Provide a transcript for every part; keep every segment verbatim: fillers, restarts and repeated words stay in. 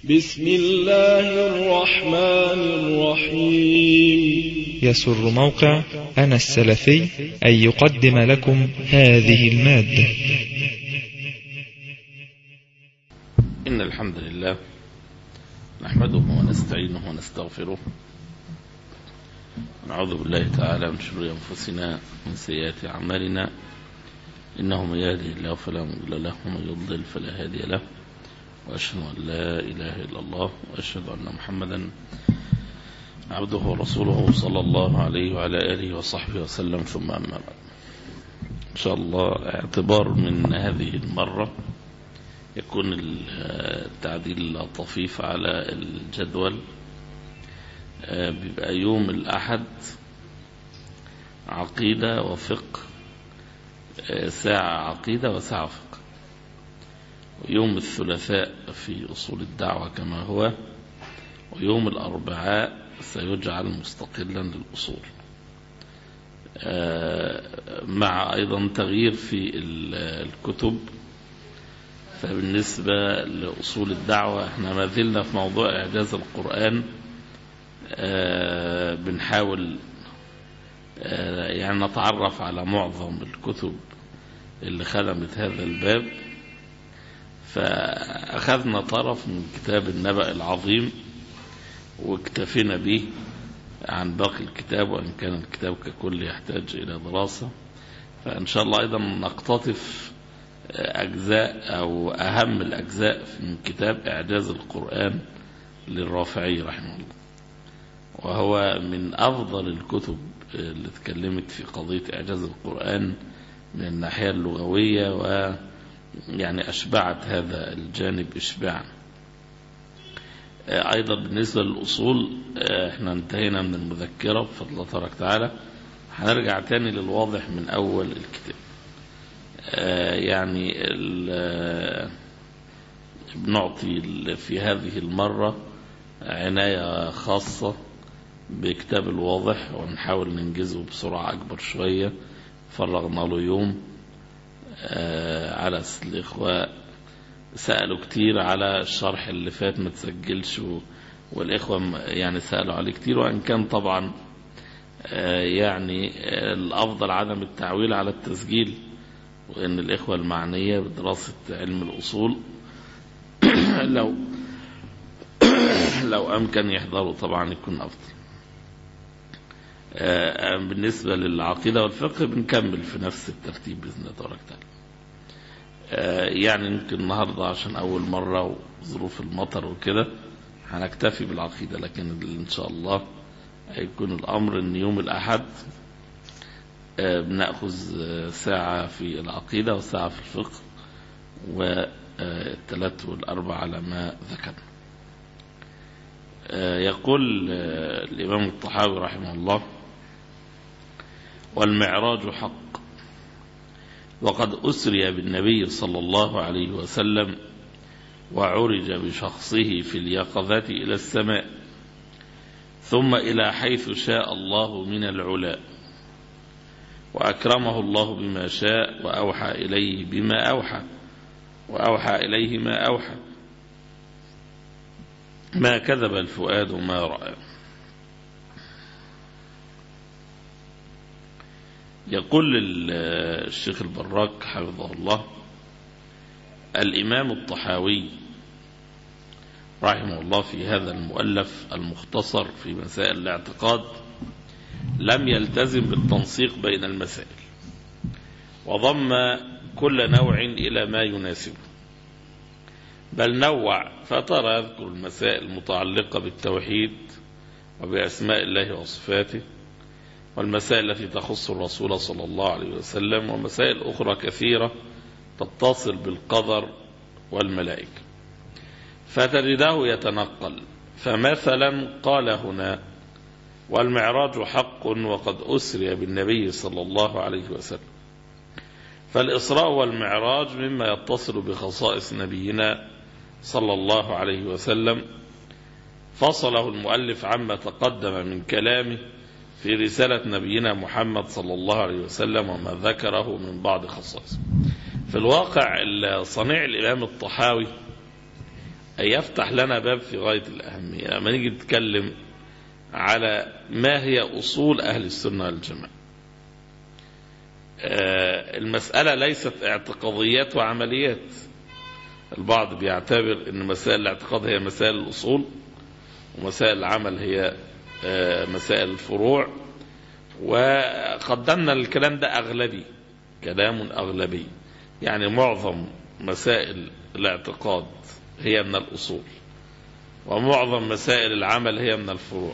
بسم الله الرحمن الرحيم. يسر موقع أنا السلفي أن يقدم لكم هذه المادة. إن الحمد لله نحمده ونستعينه ونستغفره، نعوذ بالله تعالى من شرور أنفسنا ومن سيئات أعمالنا، إنه من يهده الله فلا مضل له ومن يضلل فلا هادي له، وأشهد أن لا إله إلا الله وأشهد أن محمدا عبده ورسوله صلى الله عليه وعلى آله وصحبه وسلم، ثم أما بعد. إن شاء الله اعتبار من هذه المرة يكون التعديل طفيف على الجدول. بيبقى يوم الأحد عقيدة وفقه، ساعة عقيدة وساعة فقه، ويوم الثلاثاء في أصول الدعوة كما هو، ويوم الأربعاء سيجعل مستقلا للأصول، مع أيضا تغيير في الكتب. فبالنسبة لأصول الدعوة احنا ما زلنا في موضوع إعجاز القرآن، بنحاول يعني نتعرف على معظم الكتب اللي خدمت هذا الباب. فأخذنا طرف من كتاب النبأ العظيم واكتفينا به عن باقي الكتاب، وإن كان الكتاب ككل يحتاج إلى دراسة. فإن شاء الله أيضا نقتطف أجزاء أو أهم الأجزاء من كتاب إعجاز القرآن للرافعي رحمه الله، وهو من أفضل الكتب اللي تكلمت في قضية إعجاز القرآن من الناحية اللغوية، و يعني أشبعت هذا الجانب إشباعا. أيضا بالنسبة للأصول احنا انتهينا من المذكرة بفضل الله تبارك وتعالى، هنرجع تاني للواضح من أول الكتاب. يعني بنعطي في هذه المرة عناية خاصة بكتاب الواضح، ونحاول ننجزه بسرعة أكبر شوية. فرغنا له يوم على الإخوة سألوا كتير على الشرح اللي فات ما تسجلش، والإخوة يعني سألوا عليه كتير، وإن كان طبعا يعني الأفضل عدم التعويل على التسجيل، وإن الإخوة المعنية بدراسة علم الأصول لو لو أمكن يحضروا طبعا يكون أفضل. بالنسبة للعقيدة والفقه بنكمل في نفس الترتيب بإذن الله تبارك وتعالى. يعني يمكن النهاردة عشان أول مرة وظروف المطر وكده هنكتفي بالعقيدة، لكن إن شاء الله هيكون الأمر إن يوم الأحد بنأخذ ساعة في العقيدة وساعة في الفقه، والثلاث والأربع على ما ذكرنا. يقول الإمام الطحاوي رحمه الله: والمعراج حق، وقد أسري بالنبي صلى الله عليه وسلم وعرج بشخصه في اليقظة إلى السماء، ثم إلى حيث شاء الله من العلا، وأكرمه الله بما شاء، وأوحى إليه بما أوحى وأوحى إليه ما أوحى، ما كذب الفؤاد ما رأى. يقول الشيخ البراك حفظه الله: الإمام الطحاوي رحمه الله في هذا المؤلف المختصر في مسائل الاعتقاد لم يلتزم بالتنسيق بين المسائل، وضم كل نوع إلى ما يناسبه، بل نوع، فترى يذكر المسائل المتعلقة بالتوحيد وبأسماء الله وصفاته، والمسائل التي تخص الرسول صلى الله عليه وسلم، ومسائل أخرى كثيرة تتصل بالقدر والملائكة، فتجده يتنقل. فمثلا قال هنا: والمعراج حق وقد أسري بالنبي صلى الله عليه وسلم. فالإسراء والمعراج مما يتصل بخصائص نبينا صلى الله عليه وسلم، فصله المؤلف عما تقدم من كلامه في رسالة نبينا محمد صلى الله عليه وسلم وما ذكره من بعض خصائصه. في الواقع صنيع الإمام الطحاوي يفتح لنا باب في غاية الأهمية لما نيجي نتكلم على ما هي أصول أهل السنة والجماعة. المسألة ليست اعتقاديات وعمليات. البعض بيعتبر أن مسائل الاعتقاد هي مسائل الأصول، ومسائل العمل هي مسائل الفروع، وقدمنا الكلام ده أغلبي، كلام أغلبي، يعني معظم مسائل الاعتقاد هي من الأصول، ومعظم مسائل العمل هي من الفروع،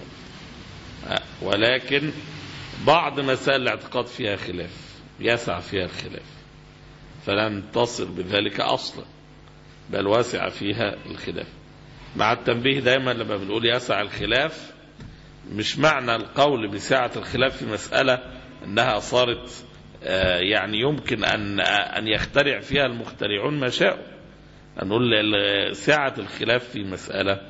ولكن بعض مسائل الاعتقاد فيها خلاف، يسع فيها الخلاف، فلن تصل بذلك أصلا، بل واسع فيها الخلاف. مع التنبيه دائما لما بنقول يسع الخلاف، مش معنى القول بسعة الخلاف في مسألة أنها صارت يعني يمكن أن أن يخترع فيها المخترعون ما شاءوا. نقول سعة الخلاف في مسألة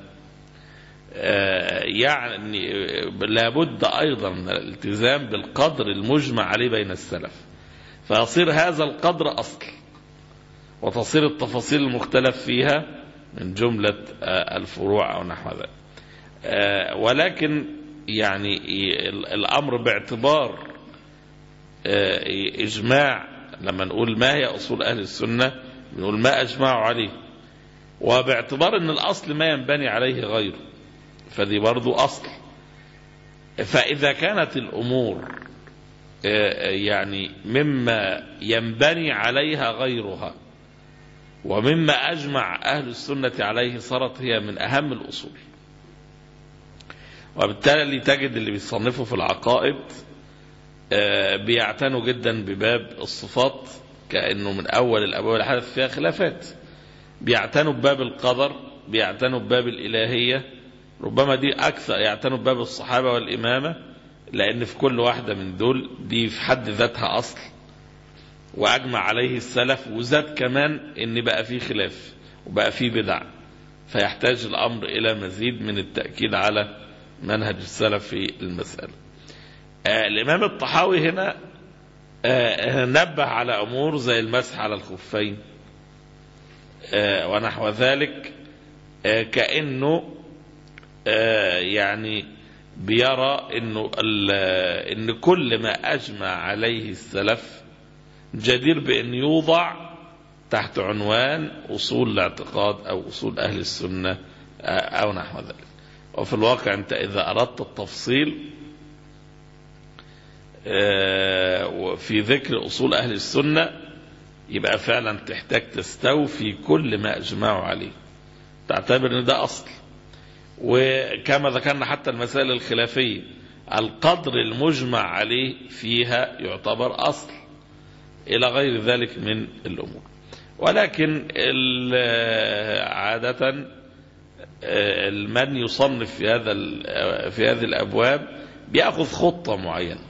يعني لابد أيضا من الالتزام بالقدر المجمع عليه بين السلف، فيصير هذا القدر أصل، وتصير التفاصيل المختلف فيها من جملة الفروع أو نحو ذلك. ولكن يعني الأمر باعتبار إجماع، لما نقول ما هي أصول أهل السنة نقول ما أجمعوا عليه، وباعتبار أن الأصل ما ينبني عليه غيره، فدي برضو أصل. فإذا كانت الأمور يعني مما ينبني عليها غيرها ومما أجمع أهل السنة عليه، صارت هي من أهم الأصول. وبالتالي تجد اللي بيصنفوا في العقائد بيعتنوا جدا بباب الصفات، كأنه من أول الأبواب اللي حدث فيها خلافات. بيعتنوا بباب القدر، بيعتنوا بباب الإلهية، ربما دي أكثر يعتنوا بباب الصحابة والإمامة، لأن في كل واحدة من دول دي في حد ذاتها أصل وأجمع عليه السلف، وزاد كمان إن بقى فيه خلاف وبقى فيه بدع، فيحتاج الأمر إلى مزيد من التأكيد على منهج السلف في المسألة. آه الإمام الطحاوي هنا آه نبه على أمور زي المسح على الخفين آه ونحو ذلك، آه كأنه آه يعني بيرى إنه إن كل ما أجمع عليه السلف جدير بأن يوضع تحت عنوان أصول الاعتقاد أو أصول أهل السنة أو نحو ذلك. وفي الواقع أنت إذا أردت التفصيل في ذكر أصول أهل السنة يبقى فعلا تحتاج تستوفي كل ما أجمعوا عليه، تعتبر أن ده أصل. وكما ذكرنا حتى المسائل الخلافية القدر المجمع عليه فيها يعتبر أصل، إلى غير ذلك من الأمور. ولكن عادة من يصنف في هذا في هذه الأبواب بيأخذ خطة معينة،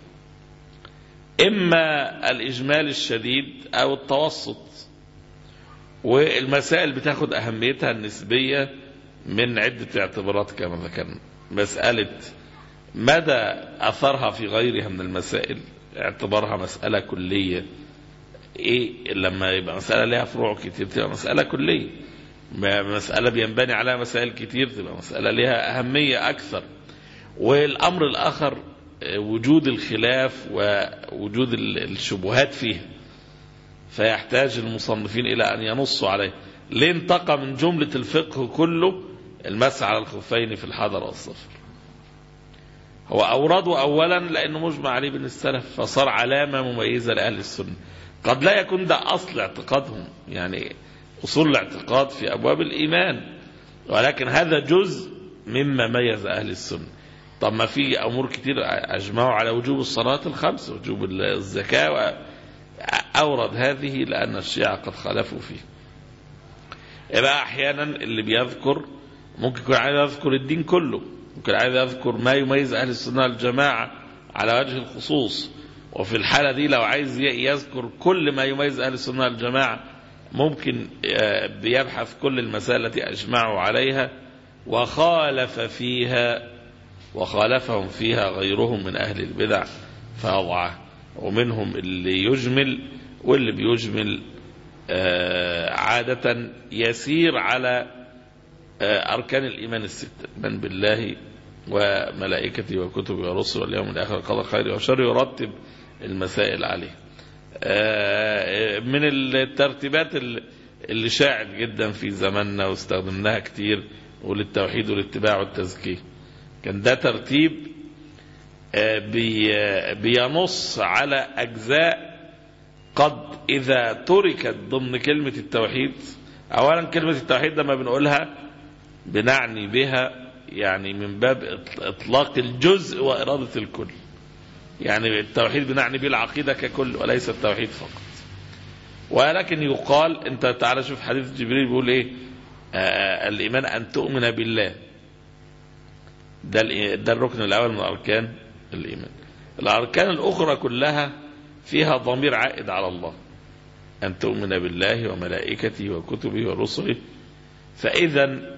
إما الإجمال الشديد أو التوسط، والمسائل بتاخد أهميتها النسبية من عدة اعتبارات كما ذكرنا. مسألة مدى أثرها في غيرها من المسائل، اعتبارها مسألة كلية، إيه لما يبقى مسألة لها فروع كتير تبقى مسألة كلية، مسألة بينبني عليها مسائل كتير تبقى مسألة لها أهمية أكثر. والأمر الآخر وجود الخلاف ووجود الشبهات فيها، فيحتاج المصنفين إلى أن ينصوا عليه. ليه انتقى من جملة الفقه كله المسح على الخفين في الحضر والسفر؟ هو أورده أولا لأنه مجمع عليه بين السلف، فصار علامة مميزة لأهل السنة. قد لا يكون ده أصل اعتقادهم، يعني أصول الاعتقاد في أبواب الإيمان، ولكن هذا جزء مما ميز أهل السنة. طب ما في أمور كتير أجمعوا على وجوب الصلاة الخمس، وجوب الزكاة، أورد هذه لأن الشيعة قد خالفوا فيه. يبقى أحيانا اللي بيذكر ممكن يكون عايز يذكر الدين كله، ممكن عايز يذكر ما يميز أهل السنة والجماعة على وجه الخصوص، وفي الحالة دي لو عايز يذكر كل ما يميز أهل السنة والجماعة ممكن بيبحث كل المسائل التي أجمعوا عليها وخالف فيها وخالفهم فيها غيرهم من أهل البدع فوضعه، ومنهم اللي يجمل، واللي بيجمل عادة يسير على أركان الإيمان الستة: الإيمان بالله وملائكته وكتبه ورسله واليوم الآخر قضى خير وشر، يرتب المسائل عليه. من الترتيبات اللي شاعت جدا في زماننا واستخدمناها كتير وللتوحيد والاتباع والتزكية، كان ده ترتيب بينص على أجزاء قد إذا تركت ضمن كلمة التوحيد. أولا كلمة التوحيد لما بنقولها بنعني بها يعني من باب إطلاق الجزء وإرادة الكل، يعني التوحيد بنعني به العقيدة ككل وليس التوحيد فقط. ولكن يقال أنت تعالى شوف حديث جبريل بيقول إيه: آه الإيمان أن تؤمن بالله، ده, ده الركن الأول من أركان الإيمان. الأركان الأخرى كلها فيها ضمير عائد على الله: أن تؤمن بالله وملائكته وكتبه ورسله. فإذا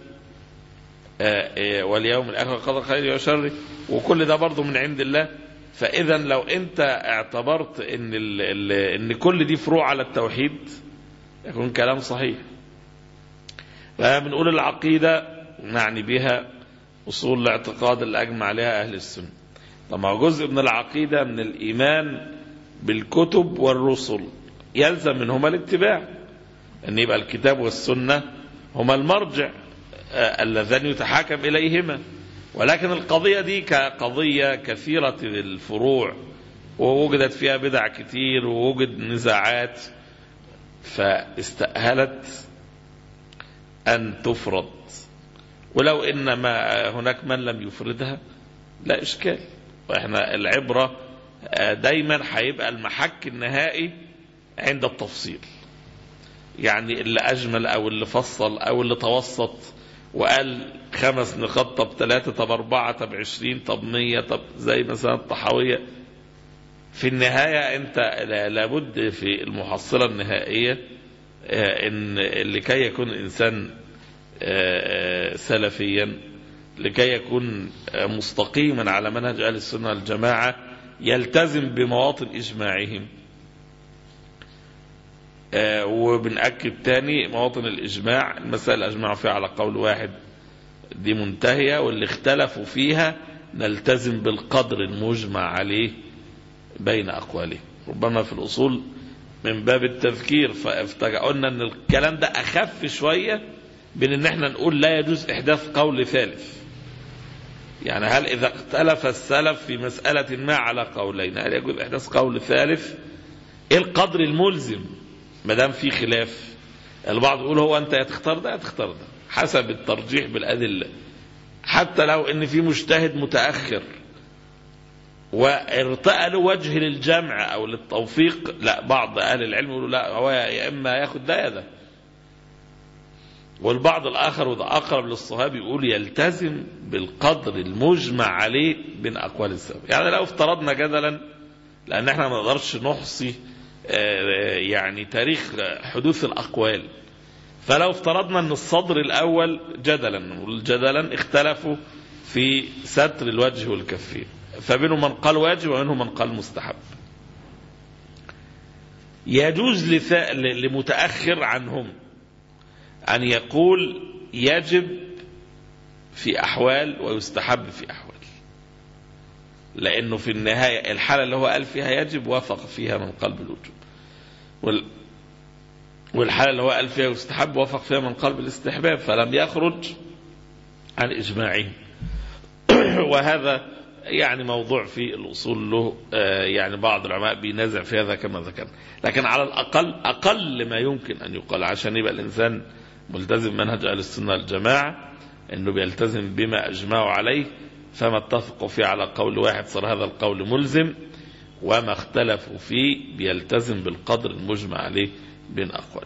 واليوم الآخر قضى خير وشر، وكل ده برضو من عند الله. فإذا لو أنت اعتبرت إن, ال ال إن كل دي فروع على التوحيد يكون كلام صحيح. فبنقول العقيدة نعني بها أصول الاعتقاد اللي أجمع عليها أهل السنة. طبعا جزء من العقيدة من الإيمان بالكتب والرسل يلزم منهما الاتباع، أن يبقى الكتاب والسنة هما المرجع اللذان يتحاكم إليهما. ولكن القضية دي كقضية كثيرة الفروع ووجدت فيها بدع كتير ووجد نزاعات، فاستأهلت أن تفرض. ولو إنما هناك من لم يفردها لا إشكال، وإحنا العبرة دايما هيبقى المحك النهائي عند التفصيل، يعني اللي أجمل أو اللي فصل أو اللي توسط وقال خمس نقاط، طب ثلاثة، طب أربعة، طب عشرين، طب مية، طب زي مثلا الطحاوية. في النهاية أنت لابد في المحصلة النهائية إن لكي يكون إنسان سلفيا، لكي يكون مستقيما على منهج أهل السنة والجماعة، يلتزم بمواطن إجماعهم. وبنأكد تاني مواطن الإجماع، المسائل أجمعوا فيها على قول واحد دي منتهية، واللي اختلفوا فيها نلتزم بالقدر المجمع عليه بين أقواله. ربما في الأصول من باب التذكير فقلنا أن الكلام ده أخف شوية بين أن احنا نقول لا يجوز إحداث قول ثالث. يعني هل إذا اختلف السلف في مسألة ما على قولين هل يجوز إحداث قول ثالث؟ إيه القدر الملزم ما دام في خلاف؟ البعض يقول هو أنت يتختار ده يتختار ده حسب الترجيح بالأدلة، حتى لو أن في مجتهد متأخر وارتأى له وجه للجمع أو للتوفيق، لا، بعض أهل العلم يقولوا لا، هو يا إما ياخد ده يا ده. والبعض الآخر وده أقرب للصواب يقول يلتزم بالقدر المجمع عليه بين أقوال السلف. يعني لو افترضنا جدلا، لأن احنا ما نقدرش نحصي يعني تاريخ حدوث الأقوال، فلو افترضنا أن الصدر الأول جدلا والجدلا اختلفوا في ستر الوجه والكفين، فبينهم من قال واجب ومنهم من قال مستحب، يجوز لمتأخر عنهم أن يقول يجب في أحوال ويستحب في أحوال، لأنه في النهاية الحالة اللي هو قال فيها يجب وافق فيها من قلب الوجوب، والحالة اللي هو قال فيها يستحب وافق فيها من قلب الاستحباب، فلم يخرج عن إجماعهم. وهذا يعني موضوع في الأصول له يعني بعض العلماء بينازع في هذا كما ذكرنا، لكن على الأقل أقل ما يمكن أن يقال عشان يبقى الإنسان ملتزم منهج أهل السنة والجماعة أنه بيلتزم بما أجمعوا عليه، فما اتفقوا فيه على قول واحد صار هذا القول ملزم، وما اختلفوا فيه بيلتزم بالقدر المجمع عليه بين أقواله.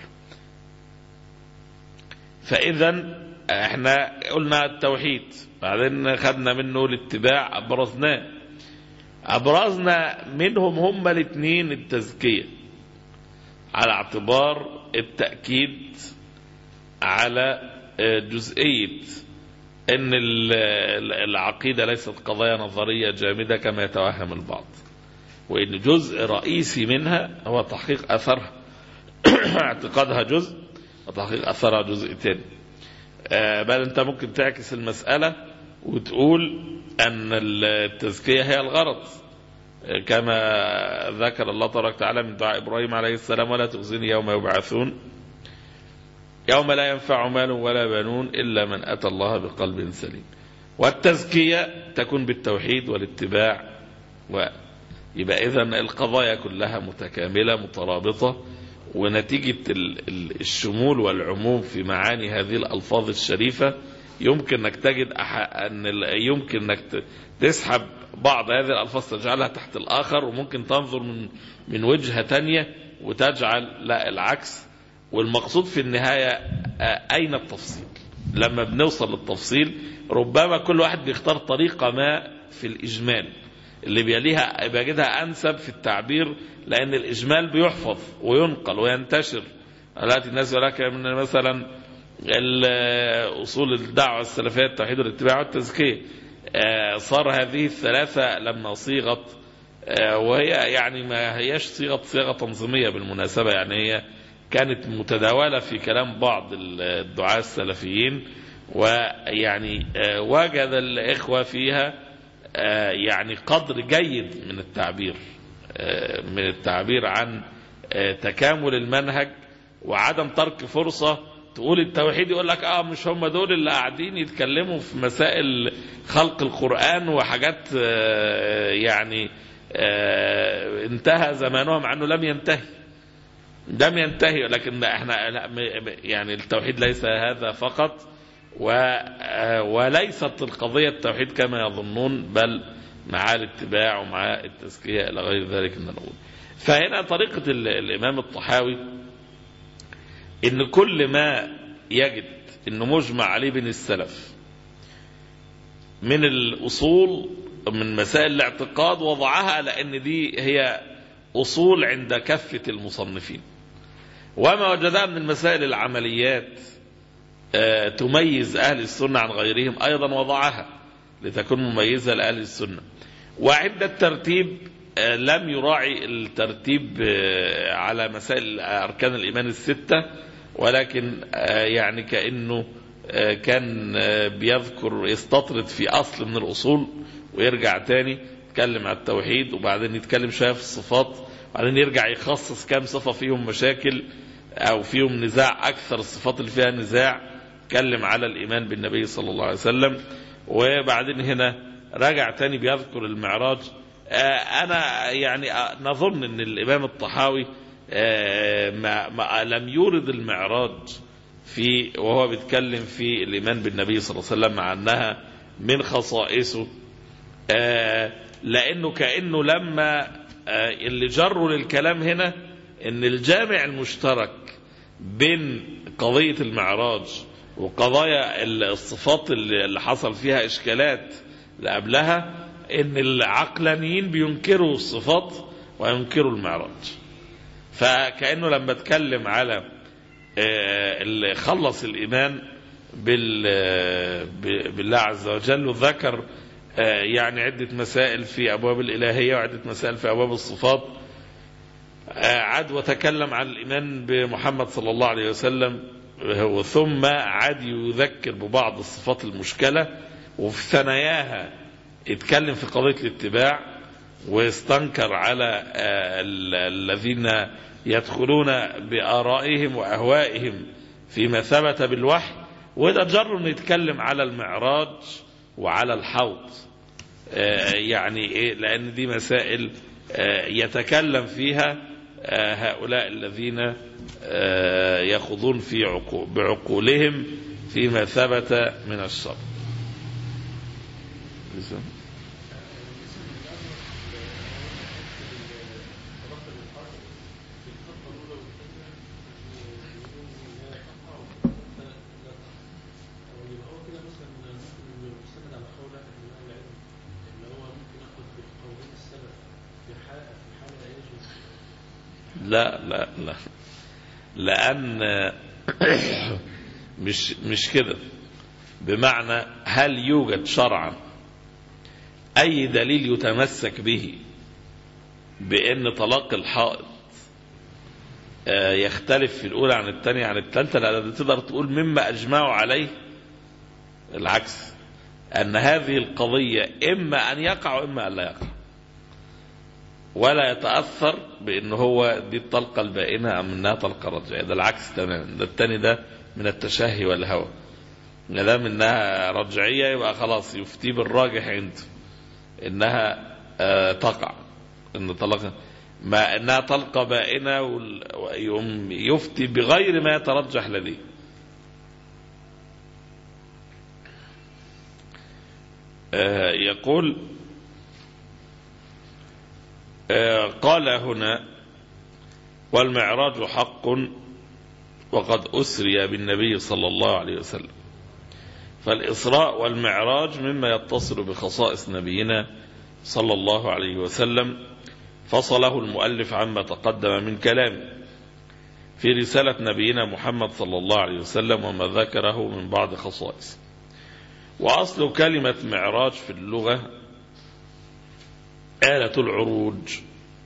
فإذا احنا قلنا التوحيد، بعدين خدنا منه الاتباع، أبرزناه أبرزنا منهم هم الاثنين التزكية، على اعتبار التأكيد على جزئية ان العقيدة ليست قضايا نظرية جامدة كما يتوهم البعض، وان جزء رئيسي منها هو تحقيق أثرها. اعتقادها جزء وتحقيق أثرها جزء تاني. بل أنت ممكن تعكس المسألة وتقول أن التزكية هي الغرض، كما ذكر الله تبارك وتعالى من دعاء إبراهيم عليه السلام: ولا تخزني يوم يبعثون يوم لا ينفع مال ولا بنون إلا من أتى الله بقلب سليم. والتزكية تكون بالتوحيد والاتباع، ويبقى إذن القضايا كلها متكاملة مترابطة، ونتيجة الشمول والعموم في معاني هذه الألفاظ الشريفة يمكن أنك تجد أن يمكن أنك تسحب بعض هذه الألفاظ تجعلها تحت الآخر، وممكن تنظر من من وجهة تانية وتجعل لا العكس. والمقصود في النهاية أين التفصيل؟ لما بنوصل للتفصيل ربما كل واحد بيختار طريقة ما في الإجمال اللي بيليها بيجدها أنسب في التعبير، لأن الإجمال بيحفظ وينقل وينتشر. التي الناس لك من مثلا أصول الدعوة السلفية التوحيد والاتباع والتزكية، صار هذه الثلاثة لما صيغت، وهي يعني ما هيش صيغة صيغة تنظيمية بالمناسبة، يعني هي كانت متداولة في كلام بعض الدعاة السلفيين، ويعني وجد الإخوة فيها يعني قدر جيد من التعبير من التعبير عن تكامل المنهج وعدم ترك فرصة تقول التوحيد يقول لك اه مش هم دول اللي قاعدين يتكلموا في مسائل خلق القرآن وحاجات يعني انتهى زمانهم، مع انه لم ينتهي لم ينتهي لكن احنا يعني التوحيد ليس هذا فقط، وليست القضية التوحيد كما يظنون، بل مع الاتباع ومع التزكية إلى غير ذلك من الأمور. فهنا طريقة الإمام الطحاوي إن كل ما يجد إنه مجمع عليه بين السلف من الأصول من مسائل الاعتقاد وضعها، لأن دي هي أصول عند كافة المصنفين. وما وجدها من المسائل العمليات تميز أهل السنة عن غيرهم أيضا وضعها لتكون مميزة لأهل السنة. وعند الترتيب لم يراعي الترتيب على مسائل أركان الإيمان الستة، ولكن يعني كأنه كان بيذكر يستطرد في أصل من الأصول ويرجع تاني يتكلم عن التوحيد، وبعدين يتكلم شوية في الصفات، وبعدين يرجع يخصص كام صفة فيهم مشاكل أو فيهم نزاع، أكثر الصفات اللي فيها نزاع يتكلم على الإيمان بالنبي صلى الله عليه وسلم. وبعدين هنا راجع تاني بيذكر المعراج. أنا يعني نظن أن الإمام الطحاوي ما ما لم يورد المعراج في وهو بيتكلم في الإيمان بالنبي صلى الله عليه وسلم، مع أنها من خصائصه، لأنه كأنه لما اللي جروا للكلام هنا أن الجامع المشترك بين قضية المعراج وقضايا الصفات اللي حصل فيها إشكالات اللي قبلها، أن العقلانيين بينكروا الصفات وينكروا المعراج. فكأنه لما اتكلم على اللي خلص الإيمان بالله عز وجل وذكر يعني عدة مسائل في أبواب الإلهية وعدة مسائل في أبواب الصفات، عاد وتكلم عن الإيمان بمحمد صلى الله عليه وسلم، ثم عاد يذكر ببعض الصفات المشكلة، وفي ثناياها يتكلم في قضية الاتباع ويستنكر على الذين يدخلون بآرائهم وأهوائهم فيما ثبت بالوحي، وإذا جر يتكلم على المعراج وعلى الحوض، يعني إيه؟ لأن دي مسائل يتكلم فيها هؤلاء الذين يخوضون في عقول بعقولهم فيما ثبت من الشرع. لا لا لا لأن مش مش كده، بمعنى هل يوجد شرعا أي دليل يتمسك به بأن طلاق الحائض يختلف في الأولى عن الثانية عن الثالثة؟ لا، تقدر تقول مما أجمعوا عليه العكس، أن هذه القضية إما أن يقع وإما أن لا يقع، ولا يتأثر بأنه هو دي الطلقة البائنة أم أنها طلقة رجعية. ده العكس تماما، ده التاني ده من التشهي والهوى. ما دام انها رجعيه يبقى خلاص يفتي بالراجح عنده انها آه تقع، ان طلقه ما انها طلقه بائنه، ويقوم يفتي بغير ما يترجح لديه. آه يقول آه قال هنا: والمعراج حق وقد أسري بالنبي صلى الله عليه وسلم. فالإسراء والمعراج مما يتصل بخصائص نبينا صلى الله عليه وسلم، فصله المؤلف عما تقدم من كلامه في رسالة نبينا محمد صلى الله عليه وسلم وما ذكره من بعض خصائص. وأصل كلمة معراج في اللغة آلة العروج،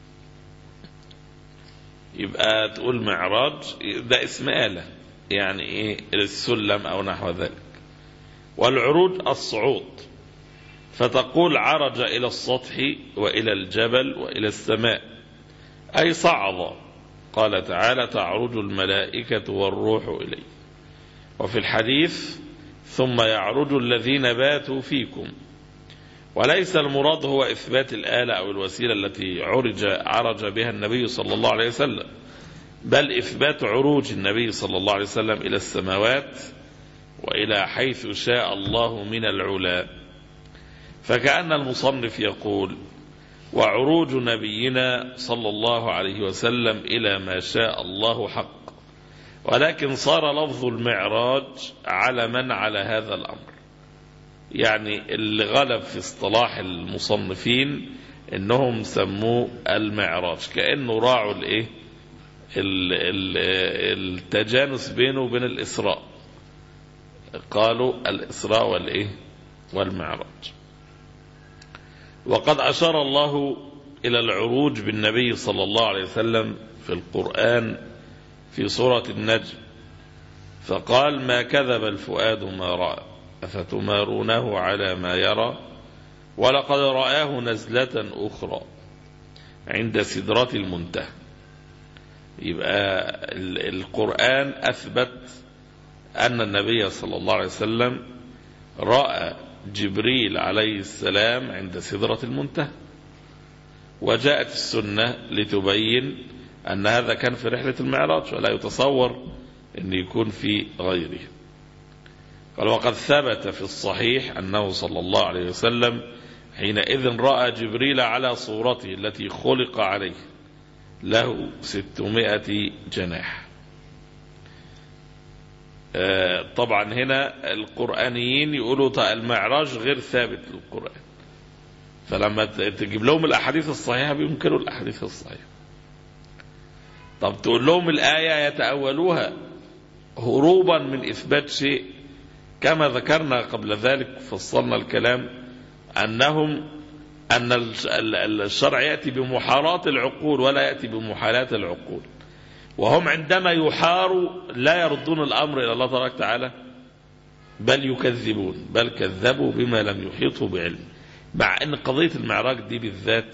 يبقى تقول معراج ده اسم آلة، يعني إيه؟ السلم أو نحو ذلك. والعروج الصعود، فتقول عرج إلى السطح وإلى الجبل وإلى السماء، أي صعد. قال تعالى: تعرج الملائكة والروح إليه. وفي الحديث: ثم يعرج الذين باتوا فيكم. وليس المراد هو إثبات الآلة أو الوسيلة التي عرج عرج بها النبي صلى الله عليه وسلم، بل إثبات عروج النبي صلى الله عليه وسلم إلى السماوات وإلى حيث شاء الله من العلا. فكأن المصنف يقول: وعروج نبينا صلى الله عليه وسلم إلى ما شاء الله حق، ولكن صار لفظ المعراج علما على هذا الأمر. يعني اللي غلب في اصطلاح المصنفين انهم سموه المعراج، كأنه راعوا الايه التجانس بينه وبين الإسراء، قالوا الإسراء والايه والمعراج. وقد أشار الله إلى العروج بالنبي صلى الله عليه وسلم في القرآن في سورة النجم، فقال: ما كذب الفؤاد ما رأى أفتمارونه على ما يرى ولقد رآه نزلة أخرى عند سدرة المنتهى. يبقى القرآن أثبت أن النبي صلى الله عليه وسلم رأى جبريل عليه السلام عند سدرة المنتهى، وجاءت السنة لتبين أن هذا كان في رحلة المعراج، ولا يتصور أن يكون في غيره. قال: وقد ثبت في الصحيح أنه صلى الله عليه وسلم حينئذ رأى جبريل على صورته التي خلق عليه، له ستمائة جناح. آه طبعا هنا القرآنيين يقولوا المعراج غير ثابت للقرآن، فلما تجيب لهم الأحاديث الصحيحة بينكروا الأحاديث الصحيحة. طب تقول لهم الآية يتأولوها هروبا من إثبات شيء، كما ذكرنا قبل ذلك فصلنا الكلام أنهم أن الشرع يأتي بمحارات العقول ولا يأتي بمحالات العقول، وهم عندما يحاروا لا يردون الأمر إلى الله تبارك وتعالى، بل يكذبون، بل كذبوا بما لم يحيطوا بعلم. مع أن قضية المعراج دي بالذات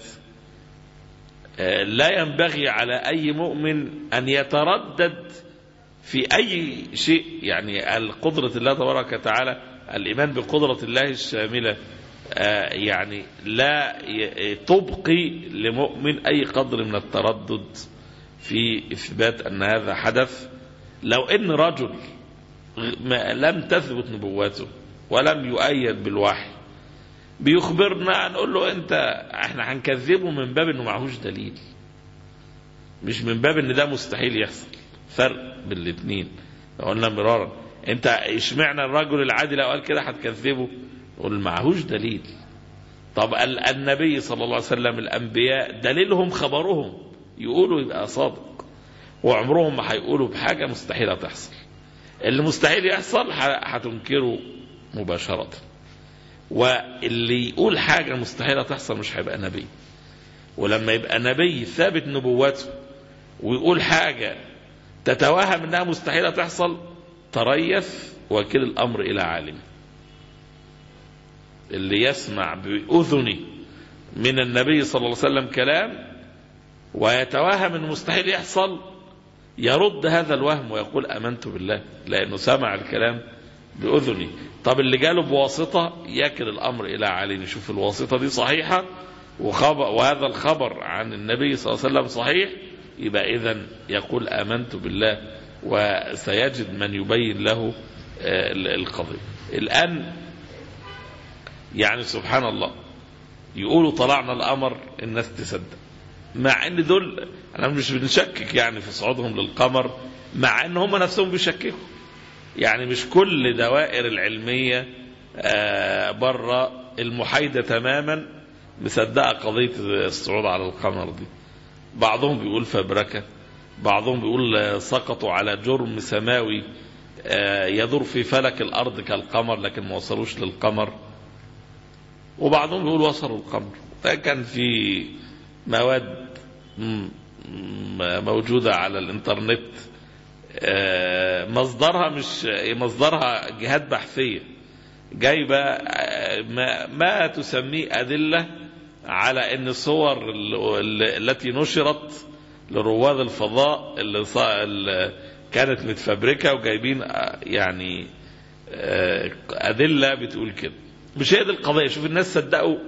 لا ينبغي على أي مؤمن أن يتردد في أي شيء. يعني القدرة الله تبارك وتعالى، الإيمان بقدرة الله الشاملة، يعني لا تبقي لمؤمن أي قدر من التردد في إثبات أن هذا حدث. لو أن رجل لم تثبت نبوته ولم يؤيد بالوحي بيخبرنا، نقول له أنت احنا هنكذبه من باب أنه معهوش دليل، مش من باب أن ده مستحيل يحصل. فرق بين الاثنين. قلنا مرارا، انت اشمعنى الرجل العادي لو قال كده هتكذبه؟ قول معهوش دليل. طب النبي صلى الله عليه وسلم، الأنبياء دليلهم خبرهم، يقولوا يبقى صادق، وعمرهم ما هيقولوا بحاجة مستحيلة تحصل. اللي مستحيل يحصل هتنكره مباشرة، واللي يقول حاجة مستحيلة تحصل مش هيبقى نبي. ولما يبقى نبي ثابت نبوته ويقول حاجة تتوهم انها مستحيلة تحصل، تريث وكل الأمر إلى عالم. اللي يسمع بأذنه من النبي صلى الله عليه وسلم كلام ويتوهم أنه مستحيل يحصل، يرد هذا الوهم ويقول آمنت بالله، لأنه سمع الكلام بأذنه. طب اللي جاله بواسطة يكل الأمر إلى عليه، نشوف الواسطة دي صحيحة وخبر وهذا الخبر عن النبي صلى الله عليه وسلم صحيح، يبقى إذن يقول آمنت بالله، وسيجد من يبين له القضية. الآن يعني سبحان الله يقولوا طلعنا القمر الناس تصدق، مع ان دول انا مش بنشكك يعني في صعودهم للقمر، مع ان هم نفسهم بيشككوا. يعني مش كل دوائر العلمية بره المحايدة تماما مصدقة قضية الصعود على القمر دي. بعضهم بيقول فبركة، بعضهم بيقول سقطوا على جرم سماوي يدور في فلك الأرض كالقمر لكن ما وصلوش للقمر، وبعضهم بيقول وصلوا القمر. فكان في مواد موجودة على الانترنت مصدرها مش مصدرها جهات بحثية جايبة ما تسميه أدلة على أن الصور التي نشرت لرواد الفضاء اللي كانت متفبركة، وجايبين يعني أدلة بتقول كده. مش هي دي القضية. شوف الناس صدقوا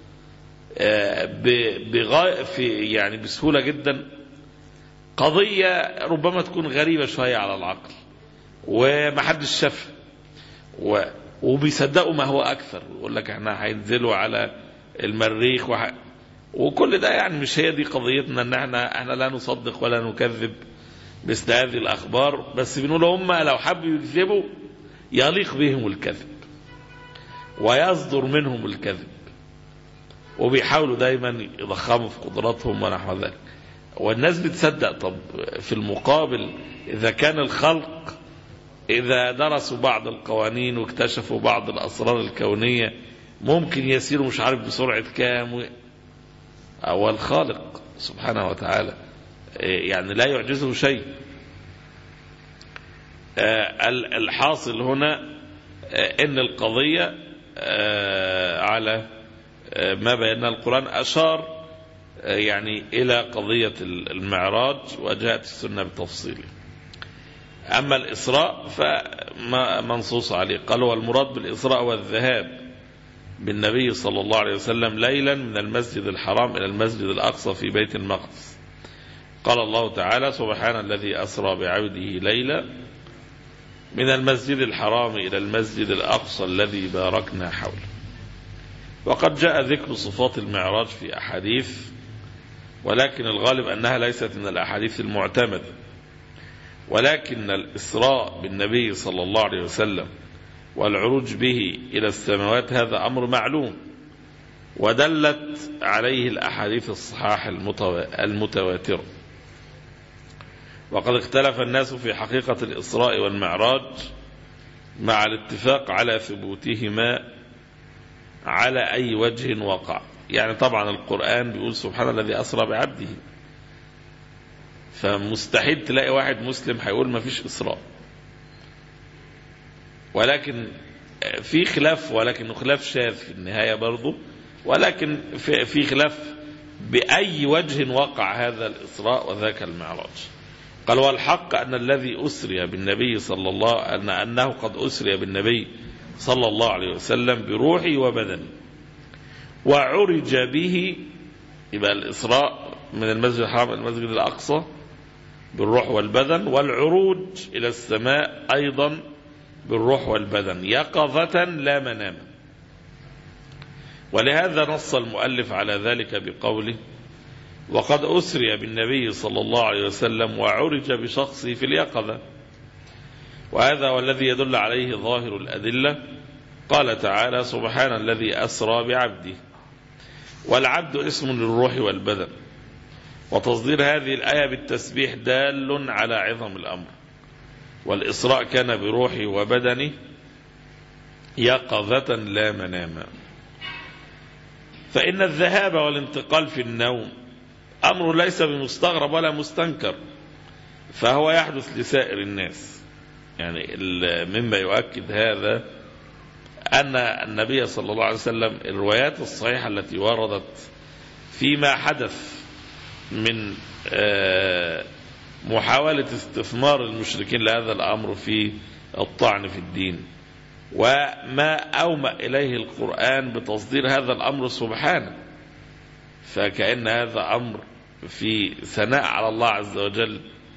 بغاية في يعني بسهولة جدا قضية ربما تكون غريبة شوية على العقل ومحدش شافها، وبيصدقوا ما هو أكثر، يقول لك احنا هينزلوا على المريخ وح... وكل ده. يعني مش هي دي قضيتنا، ان احنا احنا لا نصدق ولا نكذب مثل هذه الأخبار، بس بنقول هم لو حبوا يكذبوا يليق بهم الكذب ويصدر منهم الكذب، وبيحاولوا دايما يضخموا في قدراتهم ونحو ذلك، والناس بتصدق. طب في المقابل إذا كان الخلق إذا درسوا بعض القوانين واكتشفوا بعض الأسرار الكونية ممكن يسيروا مش عارف بسرعة كام، أو الخالق سبحانه وتعالى يعني لا يعجزه شيء. الحاصل هنا إن القضية على ما بيننا القرآن أشار يعني إلى قضية المعراج وجاءت السنة بتفصيله. أما الإسراء فما منصوص عليه، قال والمراد بالإسراء والذهاب بالنبي صلى الله عليه وسلم ليلا من المسجد الحرام إلى المسجد الأقصى في بيت المقدس. قال الله تعالى سبحان الذي أسرى بعبده ليلا من المسجد الحرام إلى المسجد الأقصى الذي باركنا حوله. وقد جاء ذكر صفات المعراج في أحاديث، ولكن الغالب أنها ليست من الأحاديث المعتمدة، ولكن الإسراء بالنبي صلى الله عليه وسلم والعروج به إلى السماوات هذا أمر معلوم، ودلت عليه الأحاديث الصحاح المتواترة. وقد اختلف الناس في حقيقة الإسراء والمعراج مع الاتفاق على ثبوتهما على أي وجه وقع. يعني طبعا القرآن بيقول سبحان الذي أسرى بعبده، فمستحيل تلاقي واحد مسلم هيقول ما فيش إسراء، ولكن في خلاف، ولكن خلاف شاذ في النهاية برضو، ولكن في خلاف بأي وجه وقع هذا الإسراء وذاك المعراج. قال والحق أن الذي أسري بالنبي صلى الله أن أنه قد أسري بالنبي صلى الله عليه وسلم بروحه وبدنه وعرج به، يبقى الإسراء من المسجد الحرام إلى المسجد الأقصى بالروح والبدن، والعروج إلى السماء أيضا بالروح والبدن يقظة لا مناما. ولهذا نص المؤلف على ذلك بقوله وقد أسري بالنبي صلى الله عليه وسلم وعرج بشخصه في اليقظة، وهذا والذي يدل عليه ظاهر الأدلة. قال تعالى سبحان الذي أسرى بعبده، والعبد اسم للروح والبدن، وتصدير هذه الآية بالتسبيح دال على عظم الأمر. والإسراء كان بروحه وبدنه يقظة لا مناما. فإن الذهاب والانتقال في النوم أمر ليس بمستغرب ولا مستنكر، فهو يحدث لسائر الناس. يعني مما يؤكد هذا أن النبي صلى الله عليه وسلم الروايات الصحيحة التي وردت فيما حدث من محاولة استثمار المشركين لهذا الأمر في الطعن في الدين، وما أومأ إليه القرآن بتصدير هذا الأمر سبحانه، فكأن هذا أمر في ثناء على الله عز وجل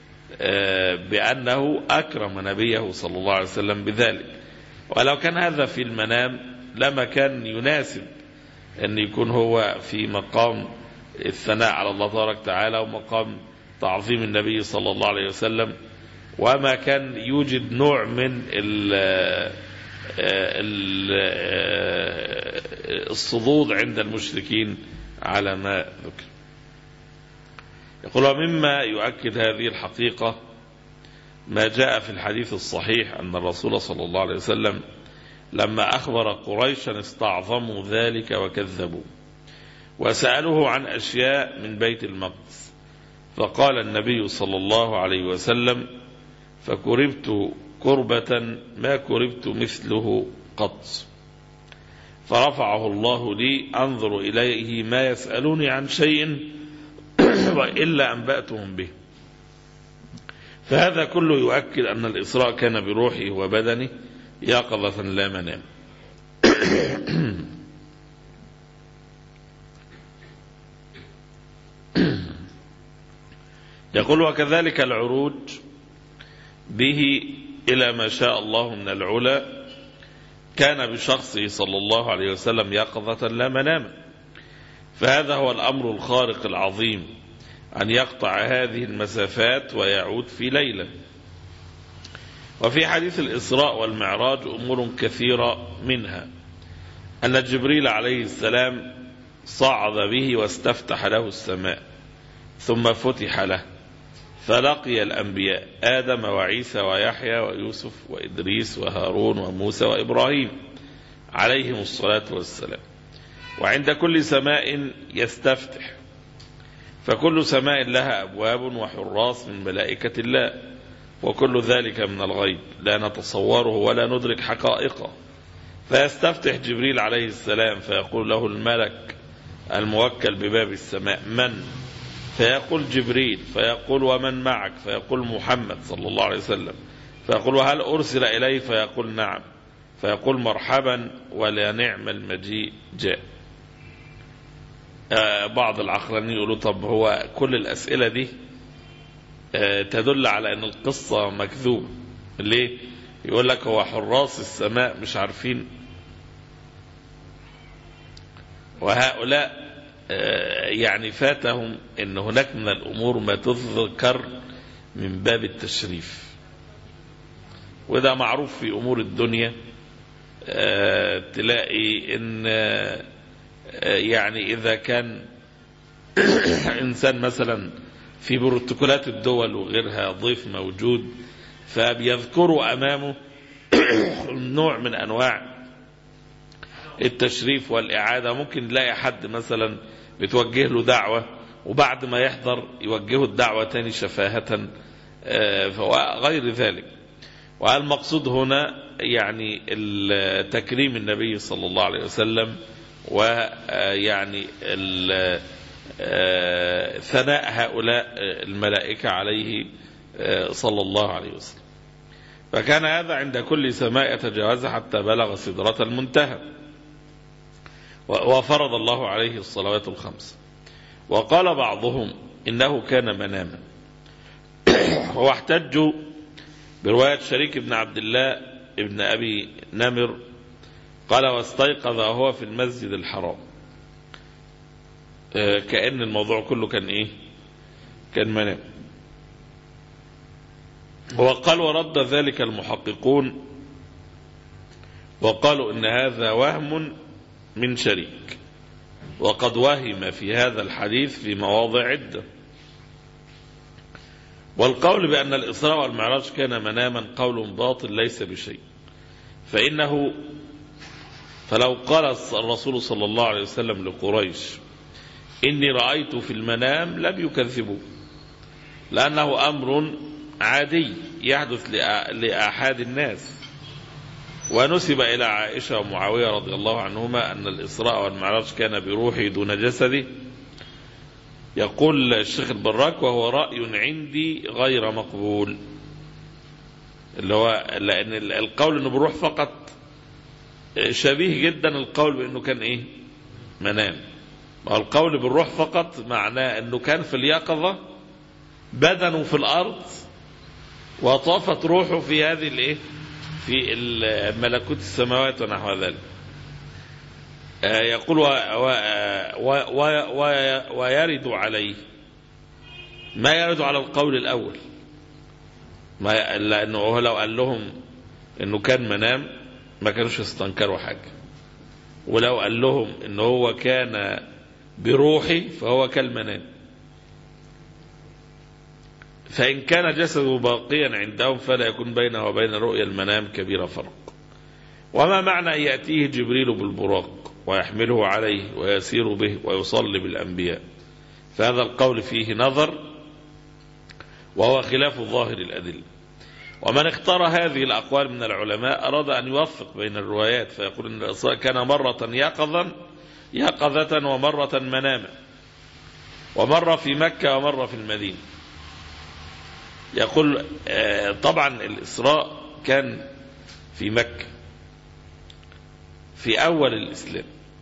بأنه أكرم نبيه صلى الله عليه وسلم بذلك. ولو كان هذا في المنام لما كان يناسب أن يكون هو في مقام الثناء على الله تبارك وتعالى ومقام تعظيم النبي صلى الله عليه وسلم، وما كان يوجد نوع من الصدود عند المشركين على ما ذكر. يقول ومما يؤكد هذه الحقيقة ما جاء في الحديث الصحيح أن الرسول صلى الله عليه وسلم لما أخبر قريشا استعظموا ذلك وكذبوا وسألوه عن أشياء من بيت المقدس، فقال النبي صلى الله عليه وسلم فكربت كربة ما كربت مثله قط، فرفعه الله لي أنظر إليه ما يسألوني عن شيء وإلا أنبأتهم به. فهذا كله يؤكد أن الإسراء كان بروحه وبدنه يقظة لا منام. يقول وكذلك العروج به إلى ما شاء الله من العلا كان بشخصه صلى الله عليه وسلم يقظة لا منام، فهذا هو الأمر الخارق العظيم أن يقطع هذه المسافات ويعود في ليلة. وفي حديث الإسراء والمعراج أمور كثيرة، منها أن جبريل عليه السلام صعد به واستفتح له السماء ثم فتح له فلقي الأنبياء آدم وعيسى ويحيى ويوسف وإدريس وهارون وموسى وإبراهيم عليهم الصلاة والسلام، وعند كل سماء يستفتح، فكل سماء لها أبواب وحراس من ملائكة الله، وكل ذلك من الغيب لا نتصوره ولا ندرك حقائقه. فيستفتح جبريل عليه السلام فيقول له الملك الموكل بباب السماء من؟ فيقول جبريل، فيقول ومن معك؟ فيقول محمد صلى الله عليه وسلم، فيقول وهل أرسل إليه؟ فيقول نعم، فيقول مرحبا ولا نعم المجيء جاء. آه بعض العقلانيين يقولوا طب هو كل الأسئلة دي آه تدل على أن القصة مكذوب. ليه؟ يقول لك هو حراس السماء مش عارفين؟ وهؤلاء آه يعني فاتهم أن هناك من الأمور ما تذكر من باب التشريف، وده معروف في أمور الدنيا. آه تلاقي أن آه يعني إذا كان إنسان مثلا في بروتوكولات الدول وغيرها ضيف موجود فبيذكروا أمامه نوع من أنواع التشريف والإعادة. ممكن نلاقي حد مثلا بتوجه له دعوة وبعد ما يحضر يوجهه الدعوة تاني شفاهة وغير ذلك. والمقصود هنا يعني تكريم النبي صلى الله عليه وسلم ويعني ثناء هؤلاء الملائكة عليه صلى الله عليه وسلم. فكان هذا عند كل سماء يتجاوز حتى بلغ سدرة المنتهى، وفرض الله عليه الصلوات الخمس. وقال بعضهم إنه كان مناما، واحتجوا برواية شريك بن عبد الله ابن أبي نمر قال واستيقظ وهو في المسجد الحرام، كأن الموضوع كله كان إيه؟ كان منام. وقال ورد ذلك المحققون وقالوا إن هذا وهم من شريك، وقد وهم في هذا الحديث في مواضع عدة. والقول بأن الإسراء والمعراج كان مناما قول باطل ليس بشيء، فإنه فلو قال الرسول صلى الله عليه وسلم لقريش إني رأيت في المنام لم يكذبوا، لأنه أمر عادي يحدث لأحد الناس. ونسب إلى عائشة ومعاوية رضي الله عنهما أن الإسراء والمعراج كان بروحه دون جسده. يقول الشيخ البراك: وهو رأي عندي غير مقبول، اللي هو لأن القول أنه بالروح فقط شبيه جدا القول بأنه كان إيه منام. القول بالروح فقط معناه أنه كان في اليقظة بدنه في الأرض وطافت روحه في هذه الإيه في ملكوت السماوات ونحو ذلك. يقول و و و و ويرد عليه ما يرد على القول الأول، ما لأنه لو قال لهم أنه كان منام ما كانوش يستنكروا حاجة، ولو قال لهم أنه هو كان بروحي فهو كالمنام. فإن كان جسده باقيا عندهم فلا يكون بينه وبين رؤيا المنام كبير فرق. وما معنى أن يأتيه جبريل بالبراق ويحمله عليه ويسير به ويصلي بالأنبياء؟ فهذا القول فيه نظر وهو خلاف ظاهر الأدلة. ومن اختار هذه الأقوال من العلماء أراد أن يوفق بين الروايات، فيقول أن الإسراء كان مرة يقظا يقظة ومرة مناما، ومرة في مكة ومرة في المدينة. يقول طبعا الإسراء كان في مكة في أول الإسلام،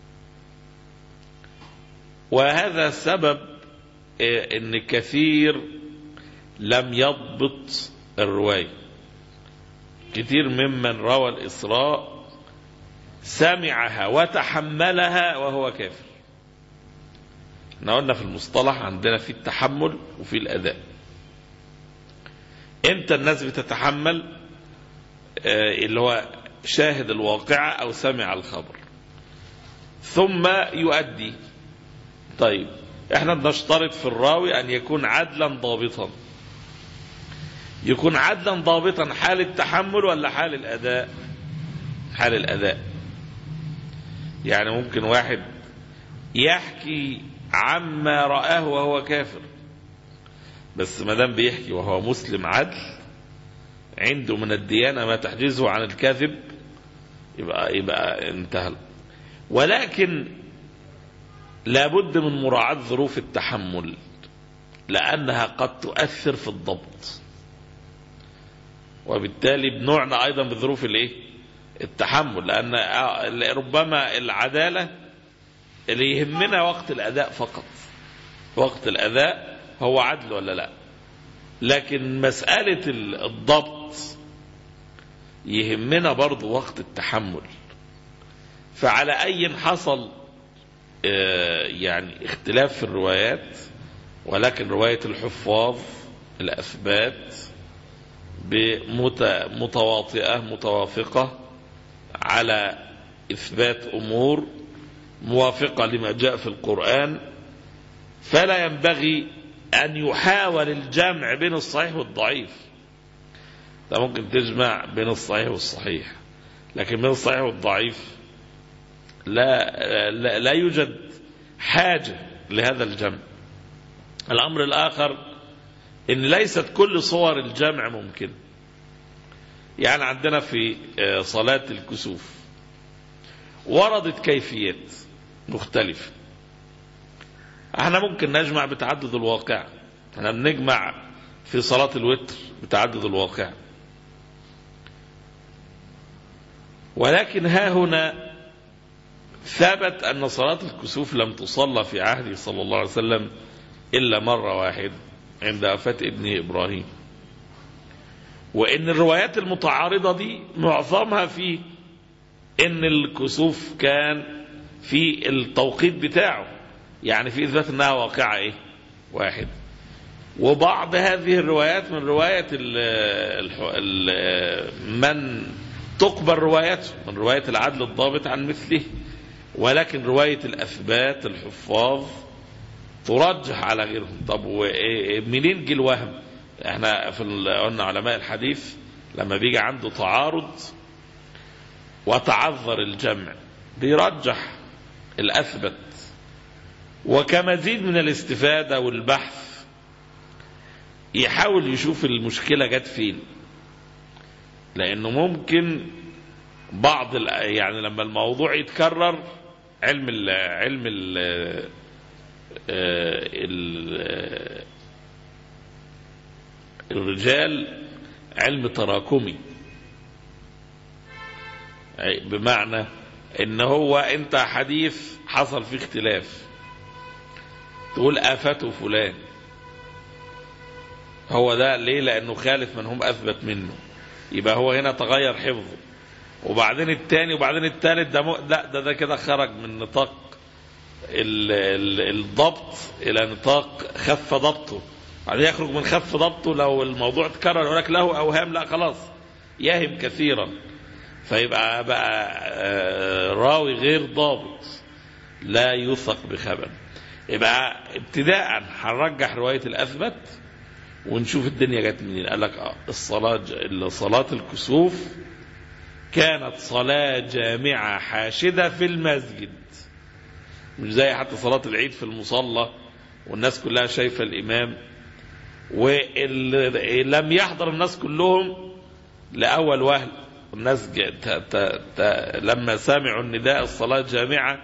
وهذا سبب أن كثير لم يضبط الرواية. كثير ممن روى الإسراء سمعها وتحملها وهو كافر. احنا قلنا في المصطلح عندنا في التحمل وفي الأداء. امتى الناس بتتحمل؟ اه اللي هو شاهد الواقعة أو سمع الخبر ثم يؤدي. طيب احنا بنشترط في الراوي أن يكون عدلا ضابطا. يكون عدلا ضابطا حال التحمل ولا حال الأداء؟ حال الأداء. يعني ممكن واحد يحكي عما رآه وهو كافر، بس ما دام بيحكي وهو مسلم عدل عنده من الديانة ما تحجزه عن الكذب يبقى يبقى انتهى. ولكن لابد من مراعاة ظروف التحمل لأنها قد تؤثر في الضبط، وبالتالي بنوعنا أيضا بظروف الايه التحمل، لأن ربما العدالة اللي يهمنا وقت الأداء فقط، وقت الأداء هو عدل ولا لا، لكن مسألة الضبط يهمنا برضو وقت التحمل. فعلى أي حصل يعني اختلاف في الروايات، ولكن رواية الحفاظ الأثبات متواطئة متوافقة على إثبات أمور موافقة لما جاء في القرآن، فلا ينبغي أن يحاول الجمع بين الصحيح والضعيف. ده ممكن تجمع بين الصحيح والصحيح، لكن بين الصحيح والضعيف لا, لا, لا يوجد حاجة لهذا الجمع. الأمر الآخر إن ليست كل صور الجمع ممكن. يعني عندنا في صلاة الكسوف وردت كيفيات مختلفة. احنا ممكن نجمع بتعدد الواقع، احنا بنجمع في صلاة الوتر بتعدد الواقع، ولكن ها هنا ثبت أن صلاة الكسوف لم تصلى في عهده صلى الله عليه وسلم إلا مرة واحدة عند وفاة ابنه إبراهيم، وإن الروايات المتعارضة دي معظمها في إن الكسوف كان في التوقيت بتاعه، يعني في إثبات أنها واقعة إيه واحد. وبعض هذه الروايات من رواية ال ال من تقبل روايته من رواية العدل الضابط عن مثله، ولكن رواية الأثبات الحفاظ ترجح على غيرهم. طب منين جه الوهم؟ احنا في قلنا علماء الحديث لما بيجي عنده تعارض وتعذر الجمع بيرجح الأثبت، وكمزيد من الاستفادة والبحث يحاول يشوف المشكلة جت فين، لأنه ممكن بعض يعني لما الموضوع يتكرر علم ال علم ال ال الرجال علم تراكمي، بمعنى ان هو انت حديث حصل فيه اختلاف تقول آفته فلان، هو ده ليه؟ لانه خالف من هم اثبت منه، يبقى هو هنا تغير حفظه، وبعدين الثاني وبعدين الثالث ده م... لا ده ده كده خرج من نطاق ال... ال... الضبط الى نطاق خف ضبطه، بعدين يخرج من خف ضبطه لو الموضوع تكرر يقول لك له اوهام، لا خلاص يهم كثيرا، فيبقى بقى راوي غير ضابط لا يوثق بخبر. يبقى ابتداء هنرجح رواية الأثبت ونشوف الدنيا جت منين. قال لك اه الصلاة صلاة الكسوف كانت صلاة جامعة حاشدة في المسجد، مش زي حتى صلاة العيد في المصلى والناس كلها شايفة الإمام، ولم يحضر الناس كلهم لأول وهل، الناس لما سمعوا النداء الصلاة جامعة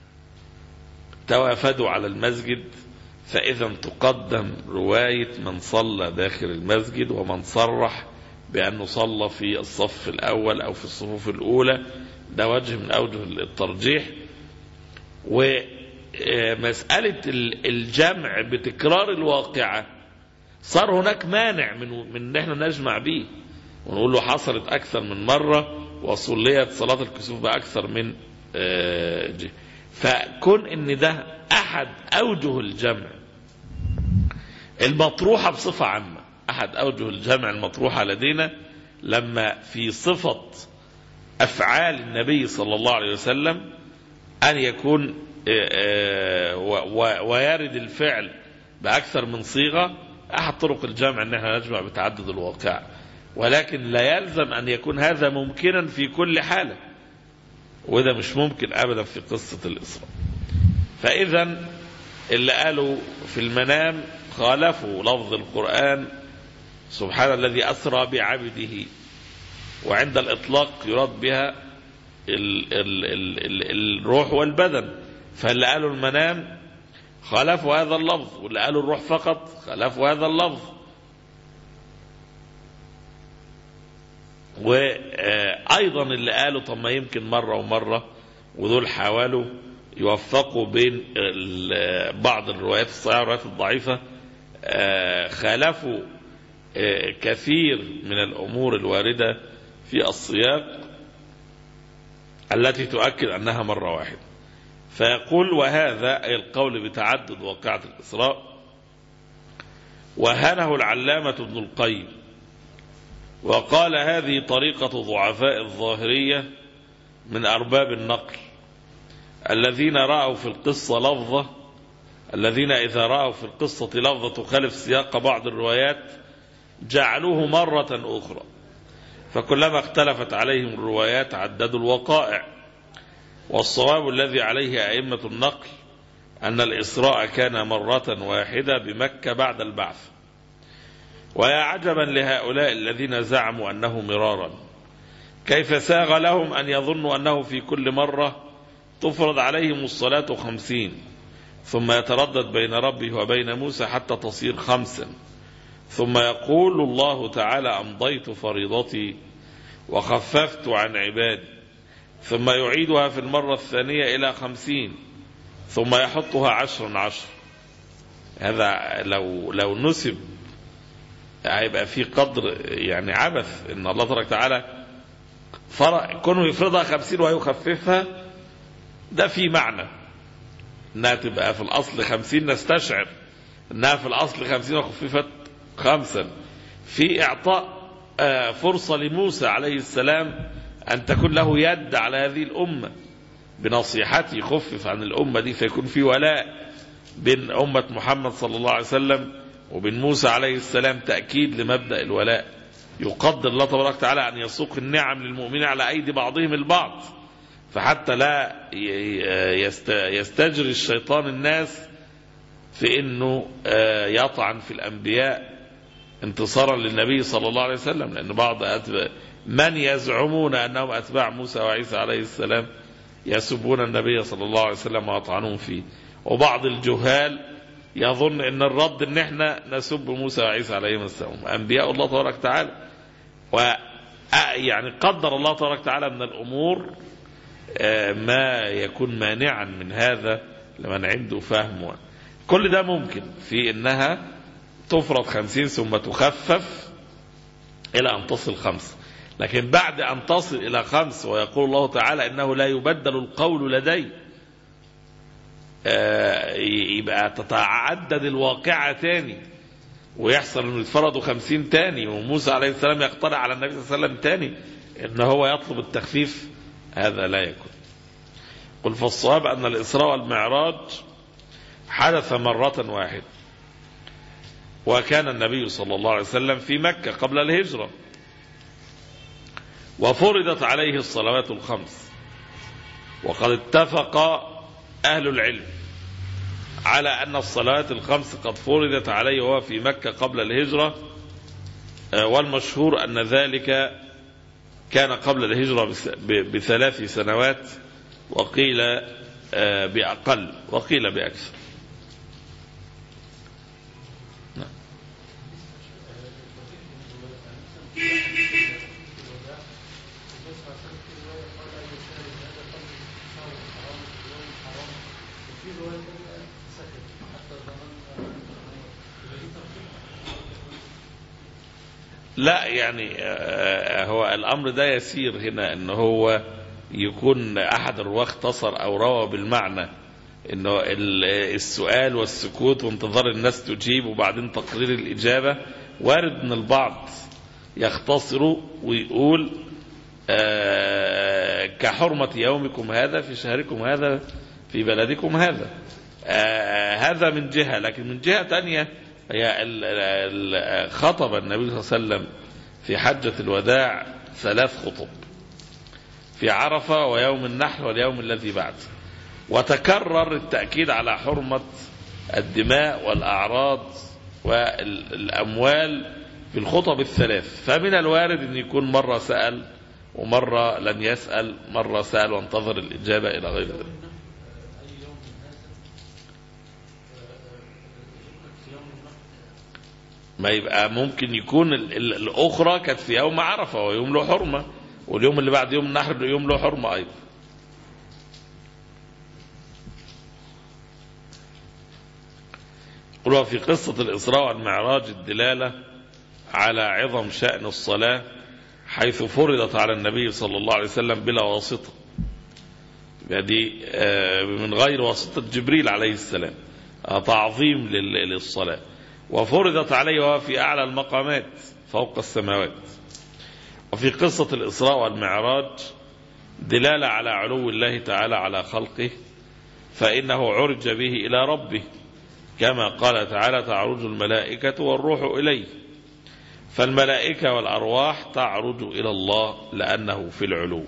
توافدوا على المسجد، فإذا تقدم رواية من صلى داخل المسجد ومن صرح بأنه صلى في الصف الأول أو في الصفوف الأولى، ده وجه من أوجه الترجيح. ومسألة الجمع بتكرار الواقعة صار هناك مانع من من ان احنا نجمع به ونقول له حصلت أكثر من مرة وصليت صلاة الكسوف بأكثر من جهة، فكون ان ده أحد أوجه الجمع المطروحة بصفة عامة، أحد أوجه الجمع المطروحة لدينا لما في صفة أفعال النبي صلى الله عليه وسلم أن يكون ويرد الفعل بأكثر من صيغة، أحد طرق الجمع أن احنا نجمع بتعدد الواقع، ولكن لا يلزم أن يكون هذا ممكنا في كل حالة، وده مش ممكن أبدا في قصة الإسراء. فإذا اللي قالوا في المنام خالفوا لفظ القرآن سبحان الذي أسرى بعبده، وعند الإطلاق يراد بها ال ال ال ال الروح والبدن، فاللي قالوا المنام خالفوا هذا اللفظ، واللي قالوا الروح فقط خالفوا هذا اللفظ. وأيضا اللي قالوا طب ما يمكن مرة ومرة، ودول حاولوا يوفقوا بين بعض الروايات الصحيحة والروايات الضعيفة، خالفوا كثير من الأمور الواردة في السياق التي تؤكد أنها مرة واحدة. فيقول وهذا أي القول بتعدد واقعة الإسراء وهنه العلامة ابن القيم، وقال هذه طريقة ضعفاء الظاهرية من أرباب النقل الذين رأوا في القصة لفظة الذين إذا رأوا في القصة لفظة تخالف سياق بعض الروايات جعلوه مرة أخرى، فكلما اختلفت عليهم الروايات عددوا الوقائع. والصواب الذي عليه أئمة النقل أن الإسراء كان مرة واحدة بمكة بعد البعث. ويا عجبا لهؤلاء الذين زعموا أنه مرارا، كيف ساغ لهم أن يظنوا أنه في كل مرة تفرض عليهم الصلاة خمسين ثم يتردد بين ربه وبين موسى حتى تصير خمسا، ثم يقول الله تعالى أمضيت فريضتي وخففت عن عبادي، ثم يعيدها في المرة الثانية إلى خمسين ثم يحطها عشرا عشر. هذا لو لو نسب هيبقى في قدر يعني عبث ان الله تبارك وتعالى فرق كونه يفرضها خمسين ويخففها، ده في معنى انها تبقى في الاصل خمسين، نستشعر انها في الاصل خمسين وخففت خمسا، في اعطاء فرصة لموسى عليه السلام ان تكون له يد على هذه الامة بنصيحته يخفف عن الامة دي، فيكون في ولاء بين امة محمد صلى الله عليه وسلم وبين موسى عليه السلام، تأكيد لمبدأ الولاء. يقدر الله تبارك وتعالى أن يسوق النعم للمؤمنين على أيدي بعضهم البعض، فحتى لا يستجري الشيطان الناس في أنه يطعن في الأنبياء انتصارا للنبي صلى الله عليه وسلم، لأن بعض أتباع من يزعمون أنهم أتباع موسى وعيسى عليه السلام يسبون النبي صلى الله عليه وسلم ويطعنون فيه، وبعض الجهال يظن ان الرد ان احنا نسب موسى وعيسى عليهم السلام انبياء الله تبارك وتعالى، ويعني قدر الله تبارك وتعالى من الامور ما يكون مانعا من هذا لمن عنده فهم. كل ده ممكن في انها تفرض خمسين ثم تخفف الى ان تصل خمس، لكن بعد ان تصل الى خمس ويقول الله تعالى انه لا يبدل القول لدي، يبقى تتعدد الواقعة تاني ويحصل انه يتفرضوا خمسين تاني وموسى عليه السلام يقترح على النبي صلى الله عليه وسلم تاني ان هو يطلب التخفيف، هذا لا يكون. قل فالصواب ان الاسراء والمعراج حدث مرة واحدة، وكان النبي صلى الله عليه وسلم في مكة قبل الهجرة، وفرضت عليه الصلوات الخمس، وقد اتفق أهل العلم على أن الصلوات الخمس قد فرضت عليه وهو في مكة قبل الهجرة، والمشهور أن ذلك كان قبل الهجرة بثلاث سنوات، وقيل بأقل وقيل بأكثر. لا يعني هو الأمر ده يسير هنا أنه هو يكون أحد الرواة اختصر أو روى بالمعنى أنه السؤال والسكوت وانتظار الناس تجيب وبعدين تقرير الإجابة، وارد من البعض يختصروا ويقول كحرمة يومكم هذا في شهركم هذا في بلدكم هذا. هذا من جهة، لكن من جهة تانية هي خطب النبي صلى الله عليه وسلم في حجة الوداع ثلاث خطب، في عرفة ويوم النحر واليوم الذي بعد، وتكرر التأكيد على حرمة الدماء والأعراض والأموال في الخطب الثلاث. فمن الوارد أن يكون مرة سأل ومرة لم يسأل، مرة سأل وانتظر الإجابة إلى غير ذلك. ما يبقى ممكن يكون الأخرى كانت في يوم عرفة ويوم له حرمة، واليوم اللي بعد يوم النحر يوم له حرمة أيضا. قلوا في قصة الإسراء والمعراج الدلالة على عظم شأن الصلاة، حيث فرضت على النبي صلى الله عليه وسلم بلا واسطة، يعني من غير واسطة جبريل عليه السلام، تعظيم للصلاة، وفرضت عليه وهو في أعلى المقامات فوق السماوات. وفي قصة الإسراء والمعراج دلالة على علو الله تعالى على خلقه، فإنه عرج به إلى ربه، كما قال تعالى تعرج الملائكة والروح إليه، فالملائكة والأرواح تعرج إلى الله لأنه في العلو.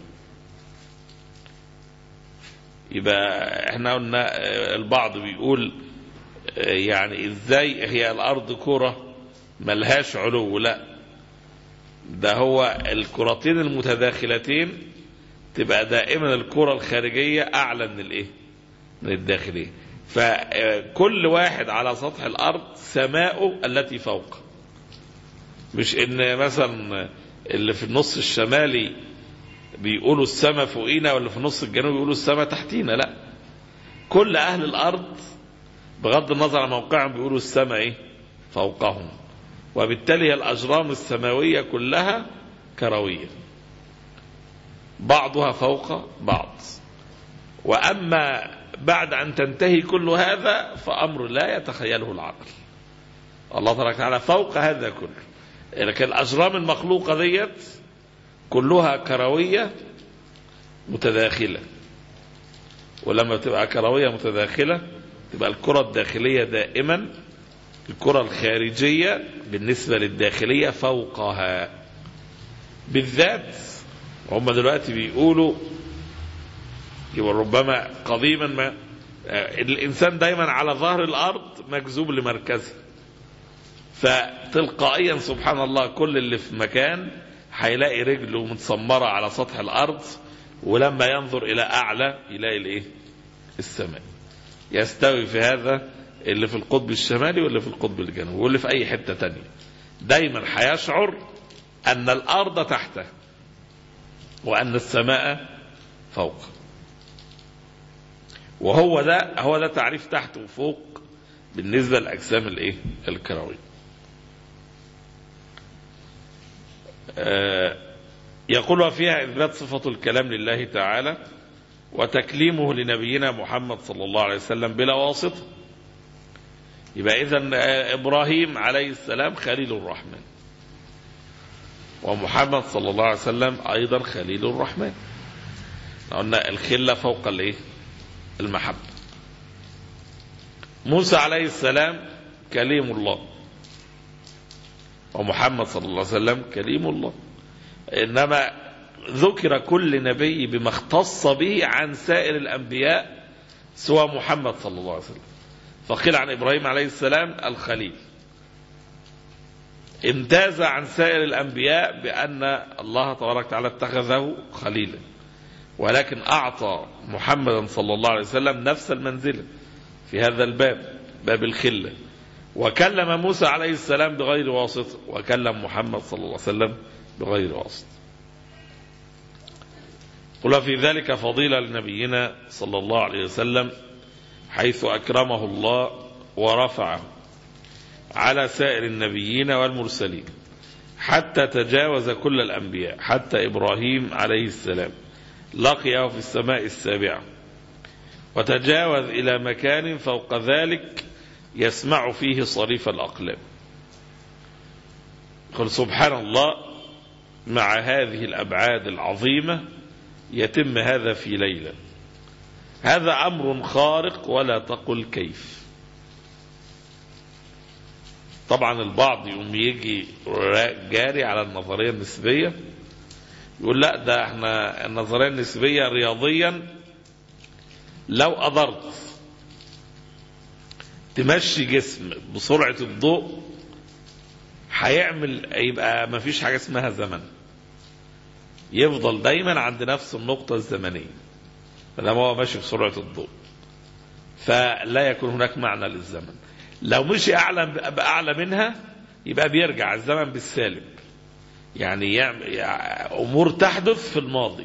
يبقى احنا قلنا البعض بيقول يعني ازاي هي الأرض كرة ملهاش علو؟ لا، ده هو الكرتين المتداخلتين تبقى دائما الكرة الخارجية أعلى من الايه؟ من الداخلية. فكل واحد على سطح الأرض سماؤه التي فوق، مش ان مثلا اللي في النص الشمالي بيقولوا السماء فوقينا واللي في النص الجنوبي بيقولوا السماء تحتينا، لا، كل أهل الأرض بغض النظر عن موقعهم بيقولوا السماء ايه؟ فوقهم. وبالتالي الأجرام السماوية كلها كروية، بعضها فوق بعض. وأما بعد أن تنتهي كل هذا فأمر لا يتخيله العقل، الله تبارك وتعالى فوق هذا كله. لكن الأجرام المخلوقة ديت كلها كروية متداخلة، ولما تبقى كروية متداخلة تبقى الكرة الداخلية دائما الكرة الخارجية بالنسبة للداخلية فوقها. بالذات هم دلوقتي بيقولوا يبقى ربما قديما ما الإنسان دايما على ظهر الأرض مجذوب لمركزه، فتلقائيا سبحان الله كل اللي في مكان هيلاقي رجله متسمرة على سطح الأرض، ولما ينظر إلى أعلى يلاقي الإيه؟ السماء. يستوي في هذا اللي في القطب الشمالي واللي في القطب الجنوبي واللي في أي حتة تانية. دايما هيشعر أن الأرض تحته وأن السماء فوق. وهو ده هو ده تعريف تحت وفوق بالنسبة للأجسام الإيه؟ الكروية. آه يقول وفيها إثبات صفة الكلام لله تعالى وتكليمه لنبينا محمد صلى الله عليه وسلم بلا واسطة. يبقى إذن إبراهيم عليه السلام خليل الرحمن، ومحمد صلى الله عليه وسلم أيضا خليل الرحمن. قلنا الخلة فوق الايه؟ المحبة. موسى عليه السلام كليم الله، ومحمد صلى الله عليه وسلم كليم الله. إنما ذكر كل نبي بما اختص به عن سائر الأنبياء سوى محمد صلى الله عليه وسلم. فقيل عن إبراهيم عليه السلام الخليل، امتاز عن سائر الأنبياء بأن الله تبارك وتعالى اتخذه خليلا، ولكن أعطى محمدا صلى الله عليه وسلم نفس المنزلة في هذا الباب، باب الخلة. وكلم موسى عليه السلام بغير واسطة، وكلم محمد صلى الله عليه وسلم بغير واسطة. قل في ذلك فضيلة لنبينا صلى الله عليه وسلم حيث أكرمه الله ورفعه على سائر النبيين والمرسلين حتى تجاوز كل الأنبياء، حتى إبراهيم عليه السلام لقيه في السماء السابعة وتجاوز إلى مكان فوق ذلك يسمع فيه صريف الأقلام. قل سبحان الله، مع هذه الأبعاد العظيمة يتم هذا في ليلة. هذا أمر خارق ولا تقل كيف. طبعا البعض يوم يجي جاري على النظرية النسبية يقول لا ده احنا النظرية النسبية رياضيا لو قدرت تمشي جسم بسرعة الضوء هيعمل يبقى ما فيش حاجة اسمها زمن، يفضل دايما عند نفس النقطة الزمنية فلما هو ماشي بسرعة الضوء، فلا يكون هناك معنى للزمن. لو مشي أعلى بأعلى منها يبقى بيرجع الزمن بالسالب، يعني, يعني أمور تحدث في الماضي.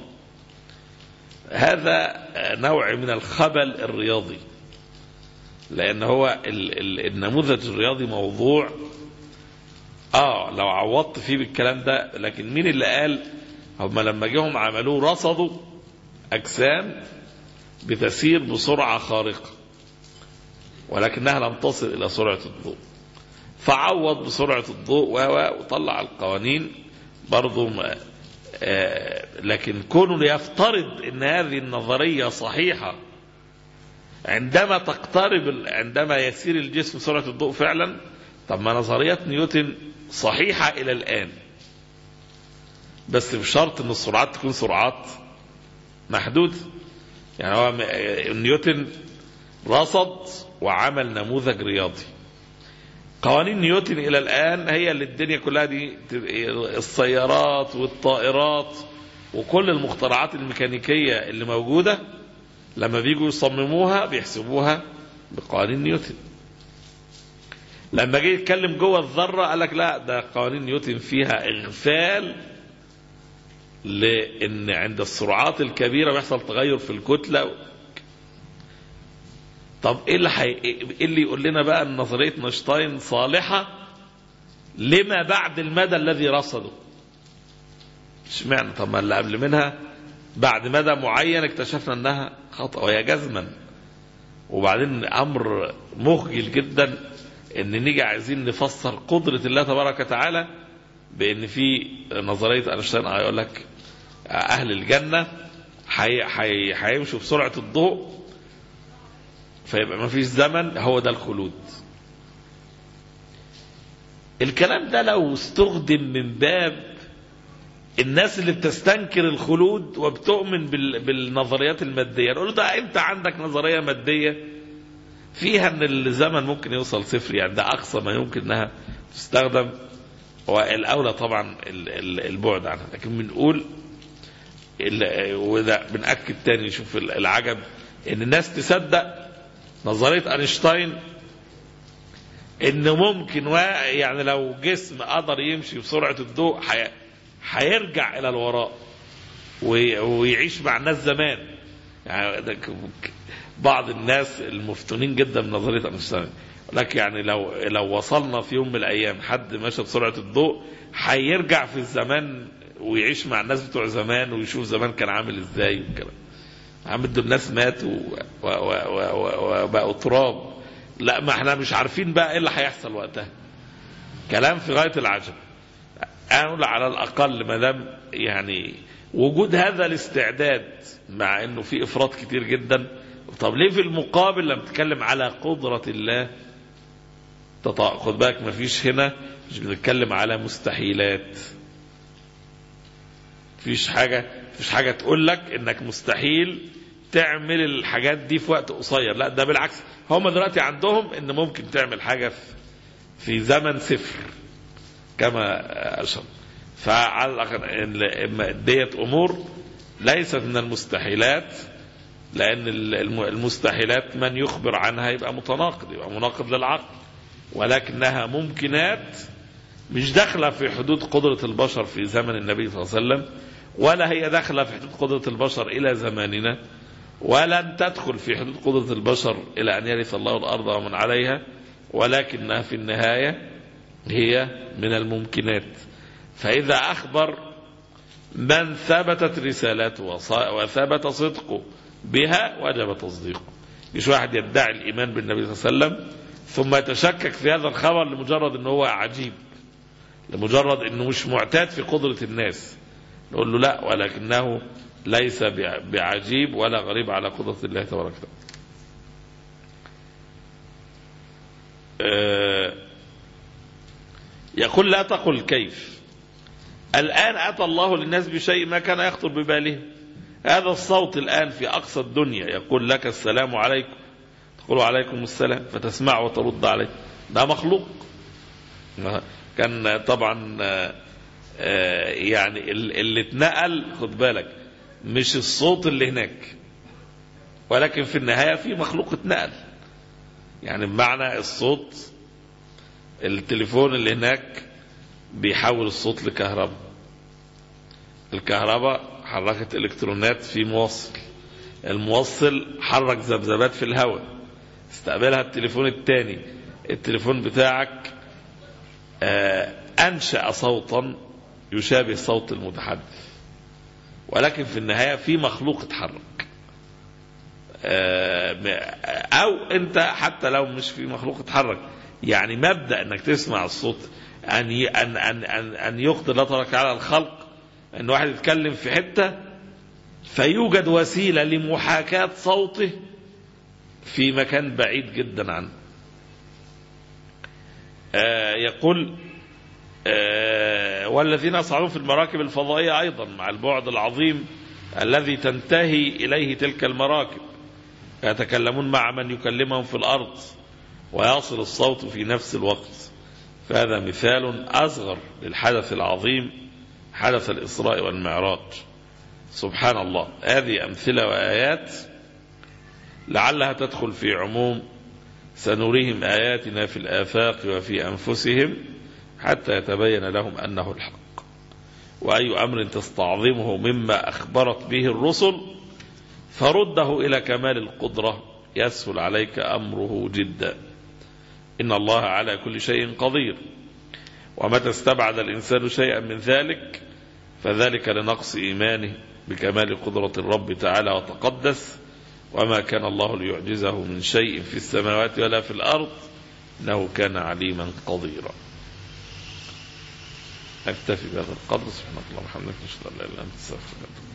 هذا نوع من الخبل الرياضي، لأن هو النموذج الرياضي موضوع آه لو عوضت فيه بالكلام ده. لكن مين اللي قال؟ هم لما جيهم عملوه رصدوا أجسام بتسير بسرعة خارقة ولكنها لم تصل إلى سرعة الضوء، فعوض بسرعة الضوء وطلع القوانين برضو. آه لكن كونه يفترض أن هذه النظرية صحيحة عندما تقترب عندما يسير الجسم بسرعة الضوء فعلا. طب ما نظرية نيوتن صحيحة إلى الآن، بس بشرط أن السرعات تكون سرعات محدودة. يعني هو نيوتن رصد وعمل نموذج رياضي. قوانين نيوتن إلى الآن هي اللي الدنيا كلها دي، السيارات والطائرات وكل المخترعات الميكانيكية اللي موجودة لما بيجوا يصمموها بيحسبوها بقوانين نيوتن. لما جه يتكلم جوه الذرة قال لك لا ده قوانين نيوتن فيها إغفال، لأن عند السرعات الكبيرة بيحصل تغير في الكتلة. طب إيه اللي, حي... إيه اللي يقول لنا بقى أن نظرية اينشتاين صالحة لما بعد المدى الذي رصده؟ مش معنى طب ما اللي قبل منها بعد مدى معين اكتشفنا أنها خطأ وهي جزما. وبعدين أمر مخجل جدا أن نيجي عايزين نفسر قدرة الله تبارك وتعالى بأن في نظرية اينشتاين هيقول لك أهل الجنة هيمشوا بسرعة الضوء فيبقى ما فيش زمن، هو ده الخلود. الكلام ده لو استخدم من باب الناس اللي بتستنكر الخلود وبتؤمن بالنظريات المادية، نقول ده انت عندك نظرية مادية فيها ان الزمن ممكن يوصل صفر، يعني ده اقصى ما يمكن انها تستخدم والأولى طبعا البعد عنها. لكن بنقول وده بنأكد تاني، شوف العجب ان الناس تصدق نظرية أينشتاين ان ممكن يعني لو جسم قدر يمشي بسرعة الضوء هيرجع الى الوراء ويعيش مع الناس زمان. يعني بعض الناس المفتونين جدا بنظرية أينشتاين لك يعني لو لو وصلنا في يوم من الايام حد ماشي بسرعة الضوء هيرجع في الزمان ويعيش مع الناس بتوع زمان ويشوف زمان كان عامل ازاي والكلام. عم دول الناس ماتوا وبقوا تراب. لا ما احنا مش عارفين بقى ايه اللي هيحصل وقتها. كلام في غاية العجب. اقول على الاقل ما دام يعني وجود هذا الاستعداد مع انه في افراط كتير جدا، طب ليه في المقابل لما تتكلم على قدرة الله خد بالك ما فيش هنا، مش بنتكلم على مستحيلات. فيش حاجة فيش حاجة تقول لك انك مستحيل تعمل الحاجات دي في وقت قصير. لا ده بالعكس، هم دلوقتي عندهم ان ممكن تعمل حاجة في زمن صفر كما أشر. فعلى ديت امور ليست من المستحيلات، لان المستحيلات من يخبر عنها يبقى متناقض، يبقى مناقض للعقل، ولكنها ممكنات مش داخله في حدود قدرة البشر في زمن النبي صلى الله عليه وسلم، ولا هي داخله في حدود قدرة البشر الى زماننا، ولن تدخل في حدود قدرة البشر الى ان يرث الله الارض ومن عليها، ولكنها في النهاية هي من الممكنات. فاذا اخبر من ثبتت رسالته وثبت صدقه بها وجب تصديقه. مش واحد يدعي الايمان بالنبي صلى الله عليه وسلم ثم يتشكك في هذا الخبر لمجرد انه هو عجيب، لمجرد انه مش معتاد في قدرة الناس، نقول له لا، ولكنه ليس بعجيب ولا غريب على قدرة الله تبارك وتعالى. أه يقول لا تقل كيف، الآن أتى الله للناس بشيء ما كان يخطر بباله. هذا الصوت الآن في أقصى الدنيا يقول لك السلام عليكم، تقول عليكم السلام فتسمع وترد عليه، ده مخلوق. كان طبعا يعني اللي اتنقل خد بالك مش الصوت اللي هناك، ولكن في النهاية في مخلوق اتنقل. يعني بمعنى الصوت التليفون اللي هناك بيحول الصوت لكهرباء، الكهرباء حركت الكترونات في موصل، الموصل حرك ذبذبات في الهواء استقبلها التليفون الثاني، التليفون بتاعك أنشأ صوتا يشابه صوت المتحدث، ولكن في النهاية في مخلوق اتحرك. أو أنت حتى لو مش في مخلوق اتحرك، يعني مبدأ أنك تسمع الصوت أن أن أن أن, أن يقدر الله تبارك على الخلق أن واحد يتكلم في حتة فيوجد وسيلة لمحاكاة صوته في مكان بعيد جدا عنه. آه يقول آه والذين يصعدون في المراكب الفضائية أيضا مع البعد العظيم الذي تنتهي إليه تلك المراكب يتكلمون مع من يكلمهم في الأرض ويصل الصوت في نفس الوقت. فهذا مثال أصغر للحدث العظيم، حدث الإسراء والمعراج. سبحان الله، هذه أمثلة وآيات لعلها تدخل في عموم سنريهم آياتنا في الآفاق وفي أنفسهم حتى يتبين لهم أنه الحق. وأي أمر تستعظمه مما أخبرت به الرسل فرده إلى كمال القدرة يسهل عليك أمره جدا. إن الله على كل شيء قدير، ومتى استبعد الإنسان شيئا من ذلك فذلك لنقص إيمانه بكمال قدرة الرب تعالى وتقدس، وما كان الله ليعجزه من شيء في السماوات ولا في الأرض إنه كان عليما قديرا. أكتفي بهذا القدر. سبحانك اللهم وبحمدك، نشهد أن لا إله إلا أنت، نستغفرك.